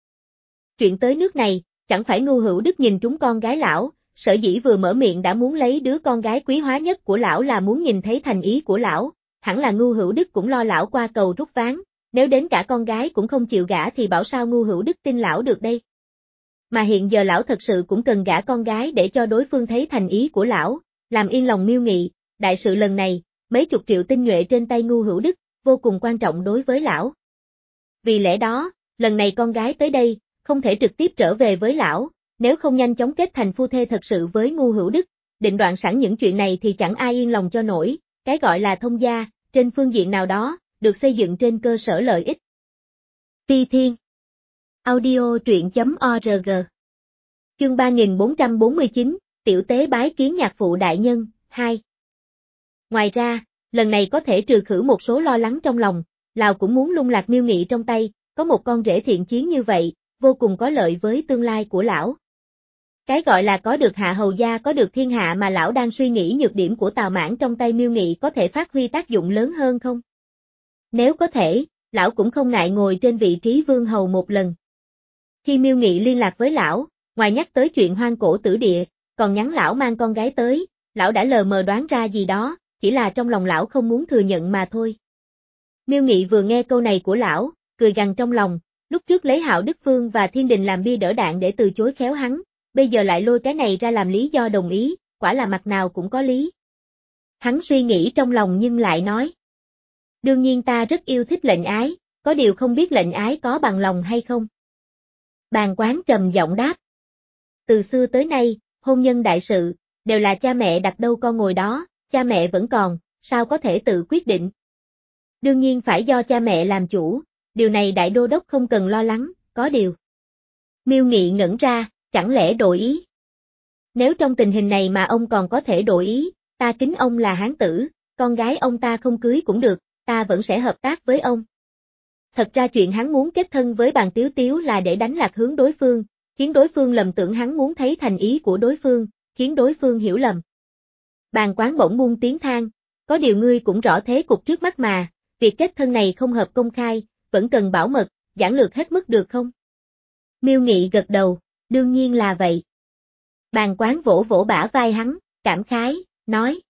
Chuyện tới nước này, chẳng phải Ngưu Hữu Đức nhìn trúng con gái lão, sở dĩ vừa mở miệng đã muốn lấy đứa con gái quý hóa nhất của lão là muốn nhìn thấy thành ý của lão, hẳn là Ngưu Hữu Đức cũng lo lão qua cầu rút ván, nếu đến cả con gái cũng không chịu gả thì bảo sao Ngưu Hữu Đức tin lão được đây. Mà hiện giờ lão thật sự cũng cần gả con gái để cho đối phương thấy thành ý của lão, làm yên lòng Miêu Nghị, đại sự lần này, mấy chục triệu tinh nhuệ trên tay Ngưu Hữu Đức, vô cùng quan trọng đối với lão. Vì lẽ đó, lần này con gái tới đây, không thể trực tiếp trở về với lão, nếu không nhanh chóng kết thành phu thê thật sự với Ngưu Hữu Đức, định đoạn sẵn những chuyện này thì chẳng ai yên lòng cho nổi, cái gọi là thông gia, trên phương diện nào đó, được xây dựng trên cơ sở lợi ích. Phi Thiên Audio truyện chấm org Chương ba nghìn bốn trăm bốn mươi chín, Tiểu tế bái kiến nhạc phụ đại nhân, hai. Ngoài ra, lần này có thể trừ khử một số lo lắng trong lòng, lão cũng muốn lung lạc Miêu Nghị trong tay, có một con rể thiện chiến như vậy, vô cùng có lợi với tương lai của lão. Cái gọi là có được Hạ Hầu gia có được thiên hạ mà lão đang suy nghĩ nhược điểm của Tào Mãn trong tay Miêu Nghị có thể phát huy tác dụng lớn hơn không? Nếu có thể, lão cũng không ngại ngồi trên vị trí vương hầu một lần. Khi Miêu Nghị liên lạc với lão, ngoài nhắc tới chuyện hoang cổ tử địa, còn nhắn lão mang con gái tới, lão đã lờ mờ đoán ra gì đó, chỉ là trong lòng lão không muốn thừa nhận mà thôi. Miêu Nghị vừa nghe câu này của lão, cười gằn trong lòng, lúc trước lấy Hạo Đức Phương và Thiên Đình làm bia đỡ đạn để từ chối khéo hắn, bây giờ lại lôi cái này ra làm lý do đồng ý, quả là mặt nào cũng có lý. Hắn suy nghĩ trong lòng nhưng lại nói. Đương nhiên ta rất yêu thích lệnh ái, có điều không biết lệnh ái có bằng lòng hay không. Bàn quán trầm giọng đáp. Từ xưa tới nay, hôn nhân đại sự, đều là cha mẹ đặt đâu con ngồi đó, cha mẹ vẫn còn, sao có thể tự quyết định. Đương nhiên phải do cha mẹ làm chủ, điều này đại đô đốc không cần lo lắng, có điều. Miêu Nghị ngẩn ra, chẳng lẽ đổi ý? Nếu trong tình hình này mà ông còn có thể đổi ý, ta kính ông là hán tử, con gái ông ta không cưới cũng được, ta vẫn sẽ hợp tác với ông. Thật ra chuyện hắn muốn kết thân với Bàn Tiếu Tiếu là để đánh lạc hướng đối phương, khiến đối phương lầm tưởng hắn muốn thấy thành ý của đối phương, khiến đối phương hiểu lầm. Bàn quán bỗng buông tiếng than, có điều ngươi cũng rõ thế cục trước mắt mà, việc kết thân này không hợp công khai, vẫn cần bảo mật, giản lược hết mức được không? Miêu Nghị gật đầu, đương nhiên là vậy. Bàn quán vỗ vỗ bả vai hắn, cảm khái, nói.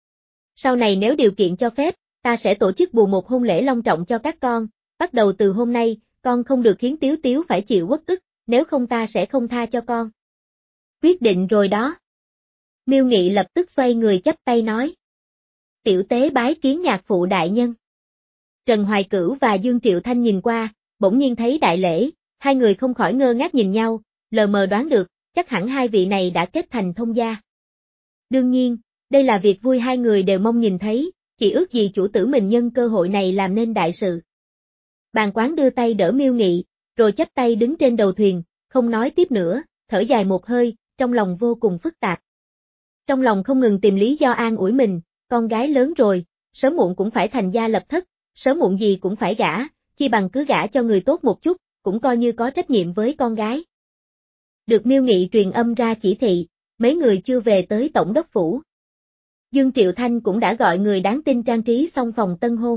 Sau này nếu điều kiện cho phép, ta sẽ tổ chức bù một hôn lễ long trọng cho các con, bắt đầu từ hôm nay, con không được khiến Tiếu Tiếu phải chịu uất ức, nếu không ta sẽ không tha cho con. Quyết định rồi đó. Miêu Nghị lập tức xoay người chắp tay nói. Tiểu tế bái kiến nhạc phụ đại nhân. Trần Hoài Cửu và Dương Triệu Thanh nhìn qua, bỗng nhiên thấy đại lễ, hai người không khỏi ngơ ngác nhìn nhau, lờ mờ đoán được, chắc hẳn hai vị này đã kết thành thông gia. Đương nhiên, đây là việc vui hai người đều mong nhìn thấy, chỉ ước gì chủ tử mình nhân cơ hội này làm nên đại sự. Bàn quán đưa tay đỡ Miêu Nghị, rồi chắp tay đứng trên đầu thuyền, không nói tiếp nữa, thở dài một hơi, trong lòng vô cùng phức tạp. Trong lòng không ngừng tìm lý do an ủi mình, con gái lớn rồi, sớm muộn cũng phải thành gia lập thất, sớm muộn gì cũng phải gả, chi bằng cứ gả cho người tốt một chút, cũng coi như có trách nhiệm với con gái. Được Miêu Nghị truyền âm ra chỉ thị, mấy người chưa về tới tổng đốc phủ. Dương Triệu Thanh cũng đã gọi người đáng tin trang trí xong phòng tân hôn.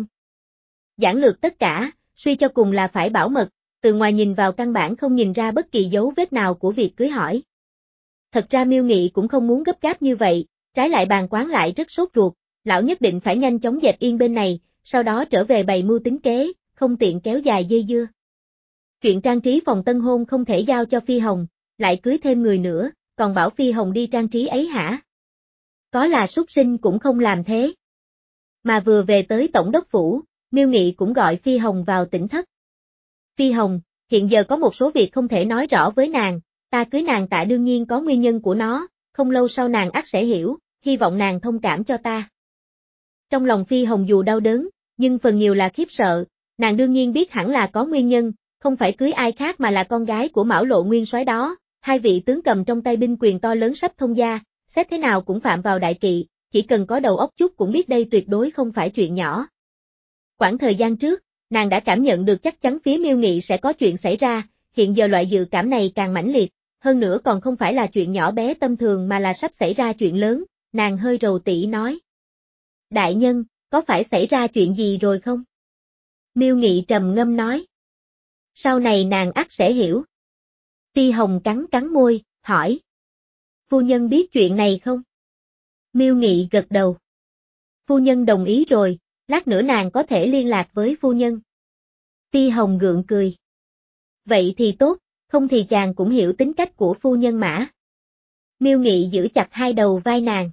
Giản lược tất cả, suy cho cùng là phải bảo mật, từ ngoài nhìn vào căn bản không nhìn ra bất kỳ dấu vết nào của việc cưới hỏi. Thật ra Miêu Nghị cũng không muốn gấp gáp như vậy, trái lại Bàn quán lại rất sốt ruột, lão nhất định phải nhanh chóng dẹp yên bên này, sau đó trở về bày mưu tính kế, không tiện kéo dài dây dưa. Chuyện trang trí phòng tân hôn không thể giao cho Phi Hồng, lại cưới thêm người nữa, còn bảo Phi Hồng đi trang trí ấy hả? Có là súc sinh cũng không làm thế. Mà vừa về tới tổng đốc phủ, Miêu Nghị cũng gọi Phi Hồng vào tỉnh thất. Phi Hồng, hiện giờ có một số việc không thể nói rõ với nàng, ta cưới nàng tạ đương nhiên có nguyên nhân của nó, không lâu sau nàng ắt sẽ hiểu, hy vọng nàng thông cảm cho ta. Trong lòng Phi Hồng dù đau đớn, nhưng phần nhiều là khiếp sợ, nàng đương nhiên biết hẳn là có nguyên nhân, không phải cưới ai khác mà là con gái của Mão Lộ Nguyên soái đó, hai vị tướng cầm trong tay binh quyền to lớn sắp thông gia, xét thế nào cũng phạm vào đại kỵ, chỉ cần có đầu óc chút cũng biết đây tuyệt đối không phải chuyện nhỏ. Quãng thời gian trước, nàng đã cảm nhận được chắc chắn phía Miêu Nghị sẽ có chuyện xảy ra, hiện giờ loại dự cảm này càng mãnh liệt, hơn nữa còn không phải là chuyện nhỏ bé tâm thường mà là sắp xảy ra chuyện lớn, nàng hơi rầu tĩ nói. Đại nhân, có phải xảy ra chuyện gì rồi không? Miêu Nghị trầm ngâm nói. Sau này nàng ắt sẽ hiểu. Phi Hồng cắn cắn môi, hỏi. Phu nhân biết chuyện này không? Miêu Nghị gật đầu. Phu nhân đồng ý rồi, lát nữa nàng có thể liên lạc với phu nhân. Phi Hồng gượng cười. Vậy thì tốt, không thì chàng cũng hiểu tính cách của phu nhân mà. Miêu Nghị giữ chặt hai đầu vai nàng.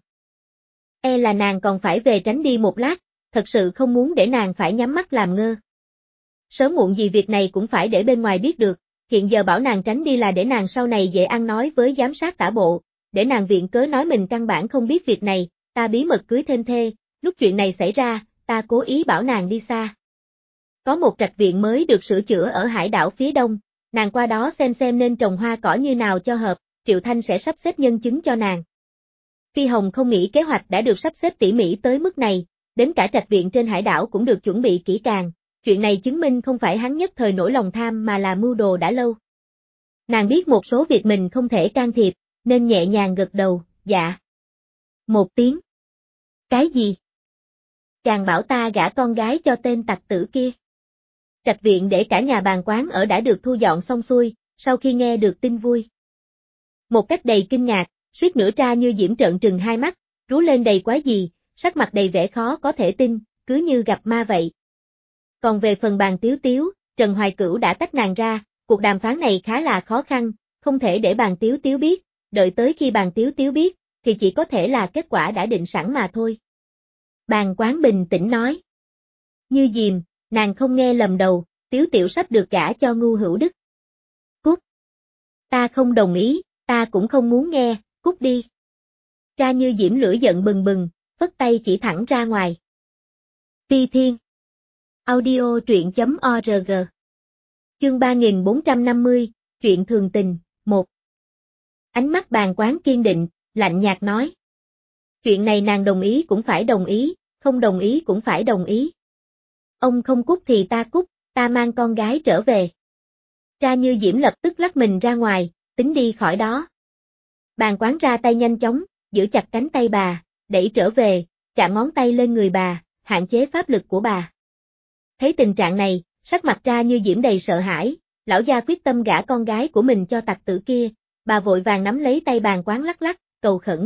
E là nàng còn phải về tránh đi một lát, thật sự không muốn để nàng phải nhắm mắt làm ngơ. Sớm muộn gì việc này cũng phải để bên ngoài biết được, hiện giờ bảo nàng tránh đi là để nàng sau này dễ ăn nói với giám sát tả bộ, để nàng viện cớ nói mình căn bản không biết việc này, ta bí mật cưới thêm thê, lúc chuyện này xảy ra, ta cố ý bảo nàng đi xa. Có một trạch viện mới được sửa chữa ở hải đảo phía đông, nàng qua đó xem xem nên trồng hoa cỏ như nào cho hợp, Triệu Thanh sẽ sắp xếp nhân chứng cho nàng. Phi Hồng không nghĩ kế hoạch đã được sắp xếp tỉ mỉ tới mức này, đến cả trạch viện trên hải đảo cũng được chuẩn bị kỹ càng, chuyện này chứng minh không phải hắn nhất thời nổi lòng tham mà là mưu đồ đã lâu. Nàng biết một số việc mình không thể can thiệp, nên nhẹ nhàng gật đầu, dạ. Một tiếng. Cái gì? Chàng bảo ta gả con gái cho tên tặc tử kia. Trạch viện để cả nhà bàn quán ở đã được thu dọn xong xuôi, sau khi nghe được tin vui. Một cách đầy kinh ngạc, suýt nữa tra như diễm trợn trừng hai mắt, rú lên đầy quái gì, sắc mặt đầy vẻ khó có thể tin, cứ như gặp ma vậy. Còn về phần Bàn Tiếu Tiếu, Trần Hoài Cửu đã tách nàng ra, cuộc đàm phán này khá là khó khăn, không thể để Bàn Tiếu Tiếu biết, đợi tới khi Bàn Tiếu Tiếu biết, thì chỉ có thể là kết quả đã định sẵn mà thôi. Bàn Quán bình tĩnh nói. Như Diềm, nàng không nghe lầm đầu, Tiếu Tiểu sắp được gả cho Ngưu Hữu Đức. Cút. Ta không đồng ý, ta cũng không muốn nghe, cút đi. Tra Như Diễm lửa giận bừng bừng, phất tay chỉ thẳng ra ngoài. Phi Thiên. Audio truyện chấm org. Chương ba nghìn bốn trăm năm mươi, chuyện thường tình, một. Ánh mắt Bàn Quán kiên định, lạnh nhạt nói. Chuyện này nàng đồng ý cũng phải đồng ý, không đồng ý cũng phải đồng ý. Ông không cút thì ta cút, ta mang con gái trở về. Tra Như Diễm lập tức lắc mình ra ngoài, tính đi khỏi đó. Bàn Quán ra tay nhanh chóng, giữ chặt cánh tay bà, đẩy trở về, chạm ngón tay lên người bà, hạn chế pháp lực của bà. Thấy tình trạng này, sắc mặt Tra Như Diễm đầy sợ hãi, lão gia quyết tâm gả con gái của mình cho tặc tử kia, bà vội vàng nắm lấy tay Bàn Quán lắc lắc, cầu khẩn.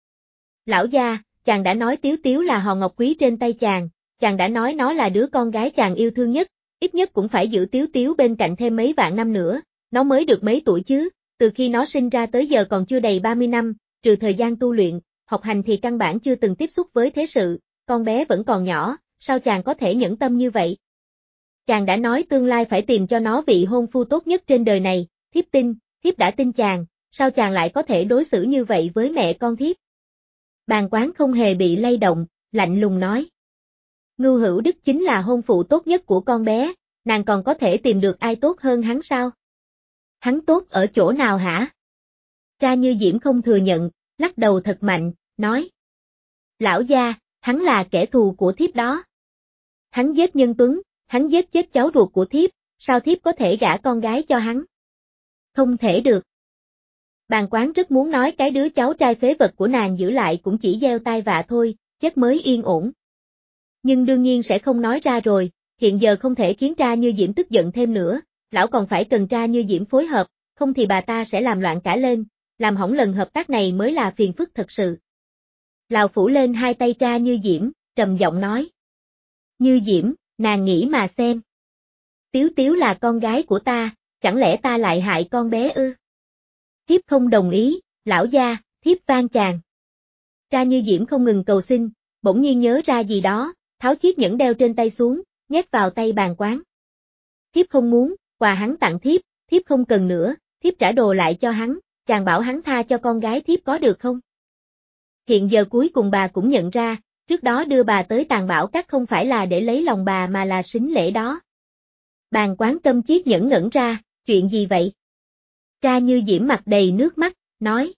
Lão gia, chàng đã nói Tiếu Tiếu là hòn ngọc quý trên tay chàng, chàng đã nói nó là đứa con gái chàng yêu thương nhất, ít nhất cũng phải giữ Tiếu Tiếu bên cạnh thêm mấy vạn năm nữa, nó mới được mấy tuổi chứ, từ khi nó sinh ra tới giờ còn chưa đầy ba mươi năm, trừ thời gian tu luyện, học hành thì căn bản chưa từng tiếp xúc với thế sự, con bé vẫn còn nhỏ, sao chàng có thể nhẫn tâm như vậy? Chàng đã nói tương lai phải tìm cho nó vị hôn phu tốt nhất trên đời này, thiếp tin, thiếp đã tin chàng, sao chàng lại có thể đối xử như vậy với mẹ con thiếp? Bàn Quán không hề bị lay động, lạnh lùng nói. Ngưu Hữu Đức chính là hôn phụ tốt nhất của con bé, nàng còn có thể tìm được ai tốt hơn hắn sao? Hắn tốt ở chỗ nào hả? Tra Như Diễm không thừa nhận, lắc đầu thật mạnh, nói. Lão gia, hắn là kẻ thù của thiếp đó. Hắn giết Nhân Tuấn, hắn giết chết cháu ruột của thiếp, sao thiếp có thể gả con gái cho hắn? Không thể được. Bàn Quán rất muốn nói cái đứa cháu trai phế vật của nàng giữ lại cũng chỉ gieo tai vạ thôi, chết mới yên ổn. Nhưng đương nhiên sẽ không nói ra rồi, hiện giờ không thể khiến Tra Như Diễm tức giận thêm nữa, lão còn phải cần Tra Như Diễm phối hợp, không thì bà ta sẽ làm loạn cả lên, làm hỏng lần hợp tác này mới là phiền phức thật sự. Lão phủ lên hai tay Tra Như Diễm, trầm giọng nói. Như Diễm, nàng nghĩ mà xem. Tiếu Tiếu là con gái của ta, chẳng lẽ ta lại hại con bé ư? Thiếp không đồng ý, lão gia, thiếp van chàng. Tra Như Diễm không ngừng cầu xin, bỗng nhiên nhớ ra gì đó, tháo chiếc nhẫn đeo trên tay xuống, nhét vào tay Bàn Quán. Thiếp không muốn, quà hắn tặng thiếp, thiếp không cần nữa, thiếp trả đồ lại cho hắn, chàng bảo hắn tha cho con gái thiếp có được không? Hiện giờ cuối cùng bà cũng nhận ra, trước đó đưa bà tới Tàng Bảo Các không phải là để lấy lòng bà mà là sính lễ đó. Bàn Quán câm chiếc nhẫn ngẩn ra, chuyện gì vậy? Tra Như Diễm mặt đầy nước mắt, nói.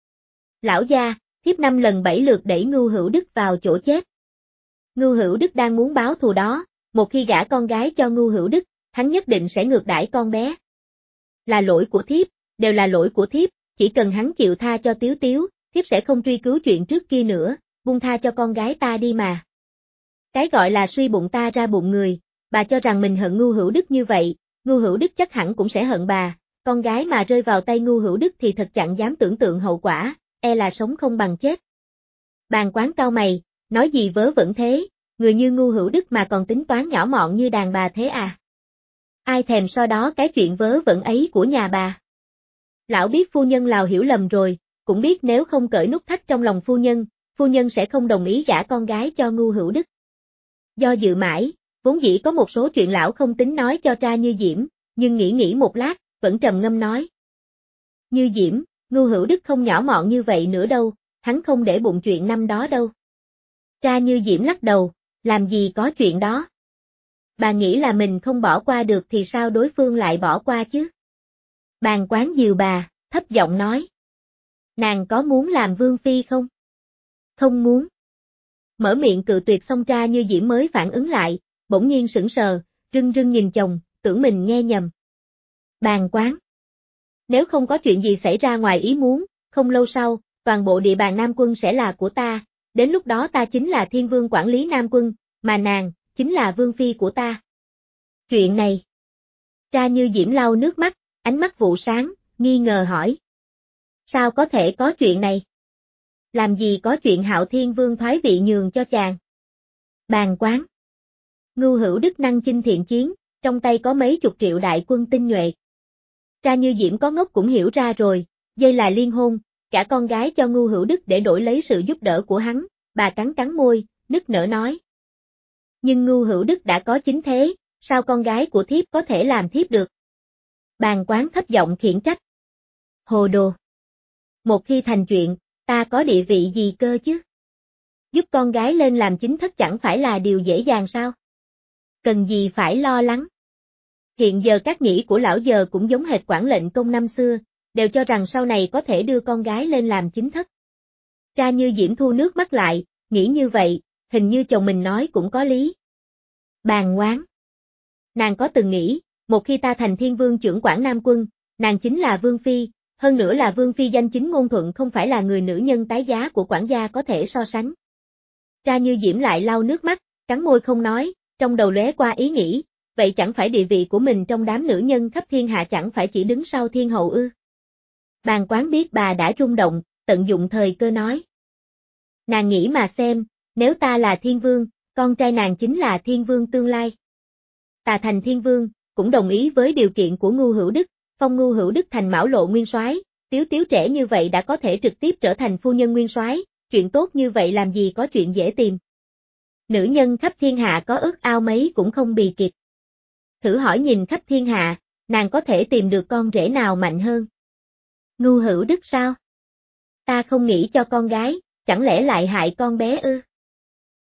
Lão gia, thiếp năm lần bảy lượt đẩy Ngưu Hữu Đức vào chỗ chết. Ngưu Hữu Đức đang muốn báo thù đó, một khi gả con gái cho Ngưu Hữu Đức, hắn nhất định sẽ ngược đãi con bé. Là lỗi của thiếp, đều là lỗi của thiếp, chỉ cần hắn chịu tha cho Tiếu Tiếu, thiếp sẽ không truy cứu chuyện trước kia nữa, buông tha cho con gái ta đi mà. Cái gọi là suy bụng ta ra bụng người, bà cho rằng mình hận Ngưu Hữu Đức như vậy, Ngưu Hữu Đức chắc hẳn cũng sẽ hận bà, con gái mà rơi vào tay Ngưu Hữu Đức thì thật chẳng dám tưởng tượng hậu quả, e là sống không bằng chết. Bàn Quán cau mày, nói gì vớ vẩn thế, người như Ngưu Hữu Đức mà còn tính toán nhỏ mọn như đàn bà thế à? Ai thèm so đó cái chuyện vớ vẩn ấy của nhà bà? Lão biết phu nhân Lào hiểu lầm rồi, cũng biết nếu không cởi nút thắt trong lòng phu nhân, phu nhân sẽ không đồng ý gả con gái cho Ngưu Hữu Đức. Do dự mãi, vốn dĩ có một số chuyện lão không tính nói cho Tra Như Diễm, nhưng nghĩ nghĩ một lát, vẫn trầm ngâm nói. Như Diễm, Ngưu Hữu Đức không nhỏ mọn như vậy nữa đâu, hắn không để bụng chuyện năm đó đâu. Tra Như Diễm lắc đầu, làm gì có chuyện đó. Bà nghĩ là mình không bỏ qua được thì sao đối phương lại bỏ qua chứ? Bàn Quán dìu bà, thấp giọng nói. Nàng có muốn làm vương phi không? Không muốn. Mở miệng cự tuyệt xong Tra Như Diễm mới phản ứng lại, bỗng nhiên sững sờ, rưng rưng nhìn chồng, tưởng mình nghe nhầm. Bàn Quán. Nếu không có chuyện gì xảy ra ngoài ý muốn, không lâu sau, toàn bộ địa bàn Nam Quân sẽ là của ta, đến lúc đó ta chính là thiên vương quản lý Nam Quân, mà nàng, chính là vương phi của ta. Chuyện này. Tra Như Diễm lau nước mắt, ánh mắt vụ sáng, nghi ngờ hỏi. Sao có thể có chuyện này? Làm gì có chuyện Hạo Thiên Vương thoái vị nhường cho chàng? Bàn Quán. Ngưu Hữu Đức năng chinh thiện chiến, trong tay có mấy chục triệu đại quân tinh nhuệ. Tra Như Diễm có ngốc cũng hiểu ra rồi, dây là liên hôn, cả con gái cho Ngưu Hữu Đức để đổi lấy sự giúp đỡ của hắn, bà cắn cắn môi, nức nở nói. Nhưng Ngưu Hữu Đức đã có chính thế, Sao con gái của thiếp có thể làm thiếp được? Bàn quán thấp giọng khiển trách. Hồ đồ. Một khi thành chuyện, ta có địa vị gì cơ chứ? Giúp con gái lên làm chính thất chẳng phải là điều dễ dàng sao? Cần gì phải lo lắng? Hiện giờ các nghĩ của lão giờ cũng giống hệt quản lệnh công năm xưa, đều cho rằng sau này có thể đưa con gái lên làm chính thất. Tra Như Diễm thu nước mắt lại, nghĩ như vậy, hình như chồng mình nói cũng có lý. Bàn ngoán. Nàng có từng nghĩ, một khi ta thành thiên vương trưởng quản Nam quân, nàng chính là vương phi, hơn nữa là vương phi danh chính ngôn thuận không phải là người nữ nhân tái giá của quản gia có thể so sánh. Tra Như Diễm lại lau nước mắt, cắn môi không nói, trong đầu lóe qua ý nghĩ, vậy chẳng phải địa vị của mình trong đám nữ nhân khắp thiên hạ chẳng phải chỉ đứng sau thiên hậu ư? Bàn quán biết bà đã rung động, tận dụng thời cơ nói. Nàng nghĩ mà xem, nếu ta là thiên vương, con trai nàng chính là thiên vương tương lai. Ta thành thiên vương, cũng đồng ý với điều kiện của Ngu Hữu Đức, phong Ngu Hữu Đức thành Mão Lộ nguyên soái, Tiếu Tiếu trẻ như vậy đã có thể trực tiếp trở thành phu nhân nguyên soái, chuyện tốt như vậy làm gì có chuyện dễ tìm. Nữ nhân khắp thiên hạ có ước ao mấy cũng không bì kịp. Thử hỏi nhìn khắp thiên hạ, nàng có thể tìm được con rể nào mạnh hơn? Ngu Hữu Đức sao? Ta không nghĩ cho con gái, chẳng lẽ lại hại con bé ư?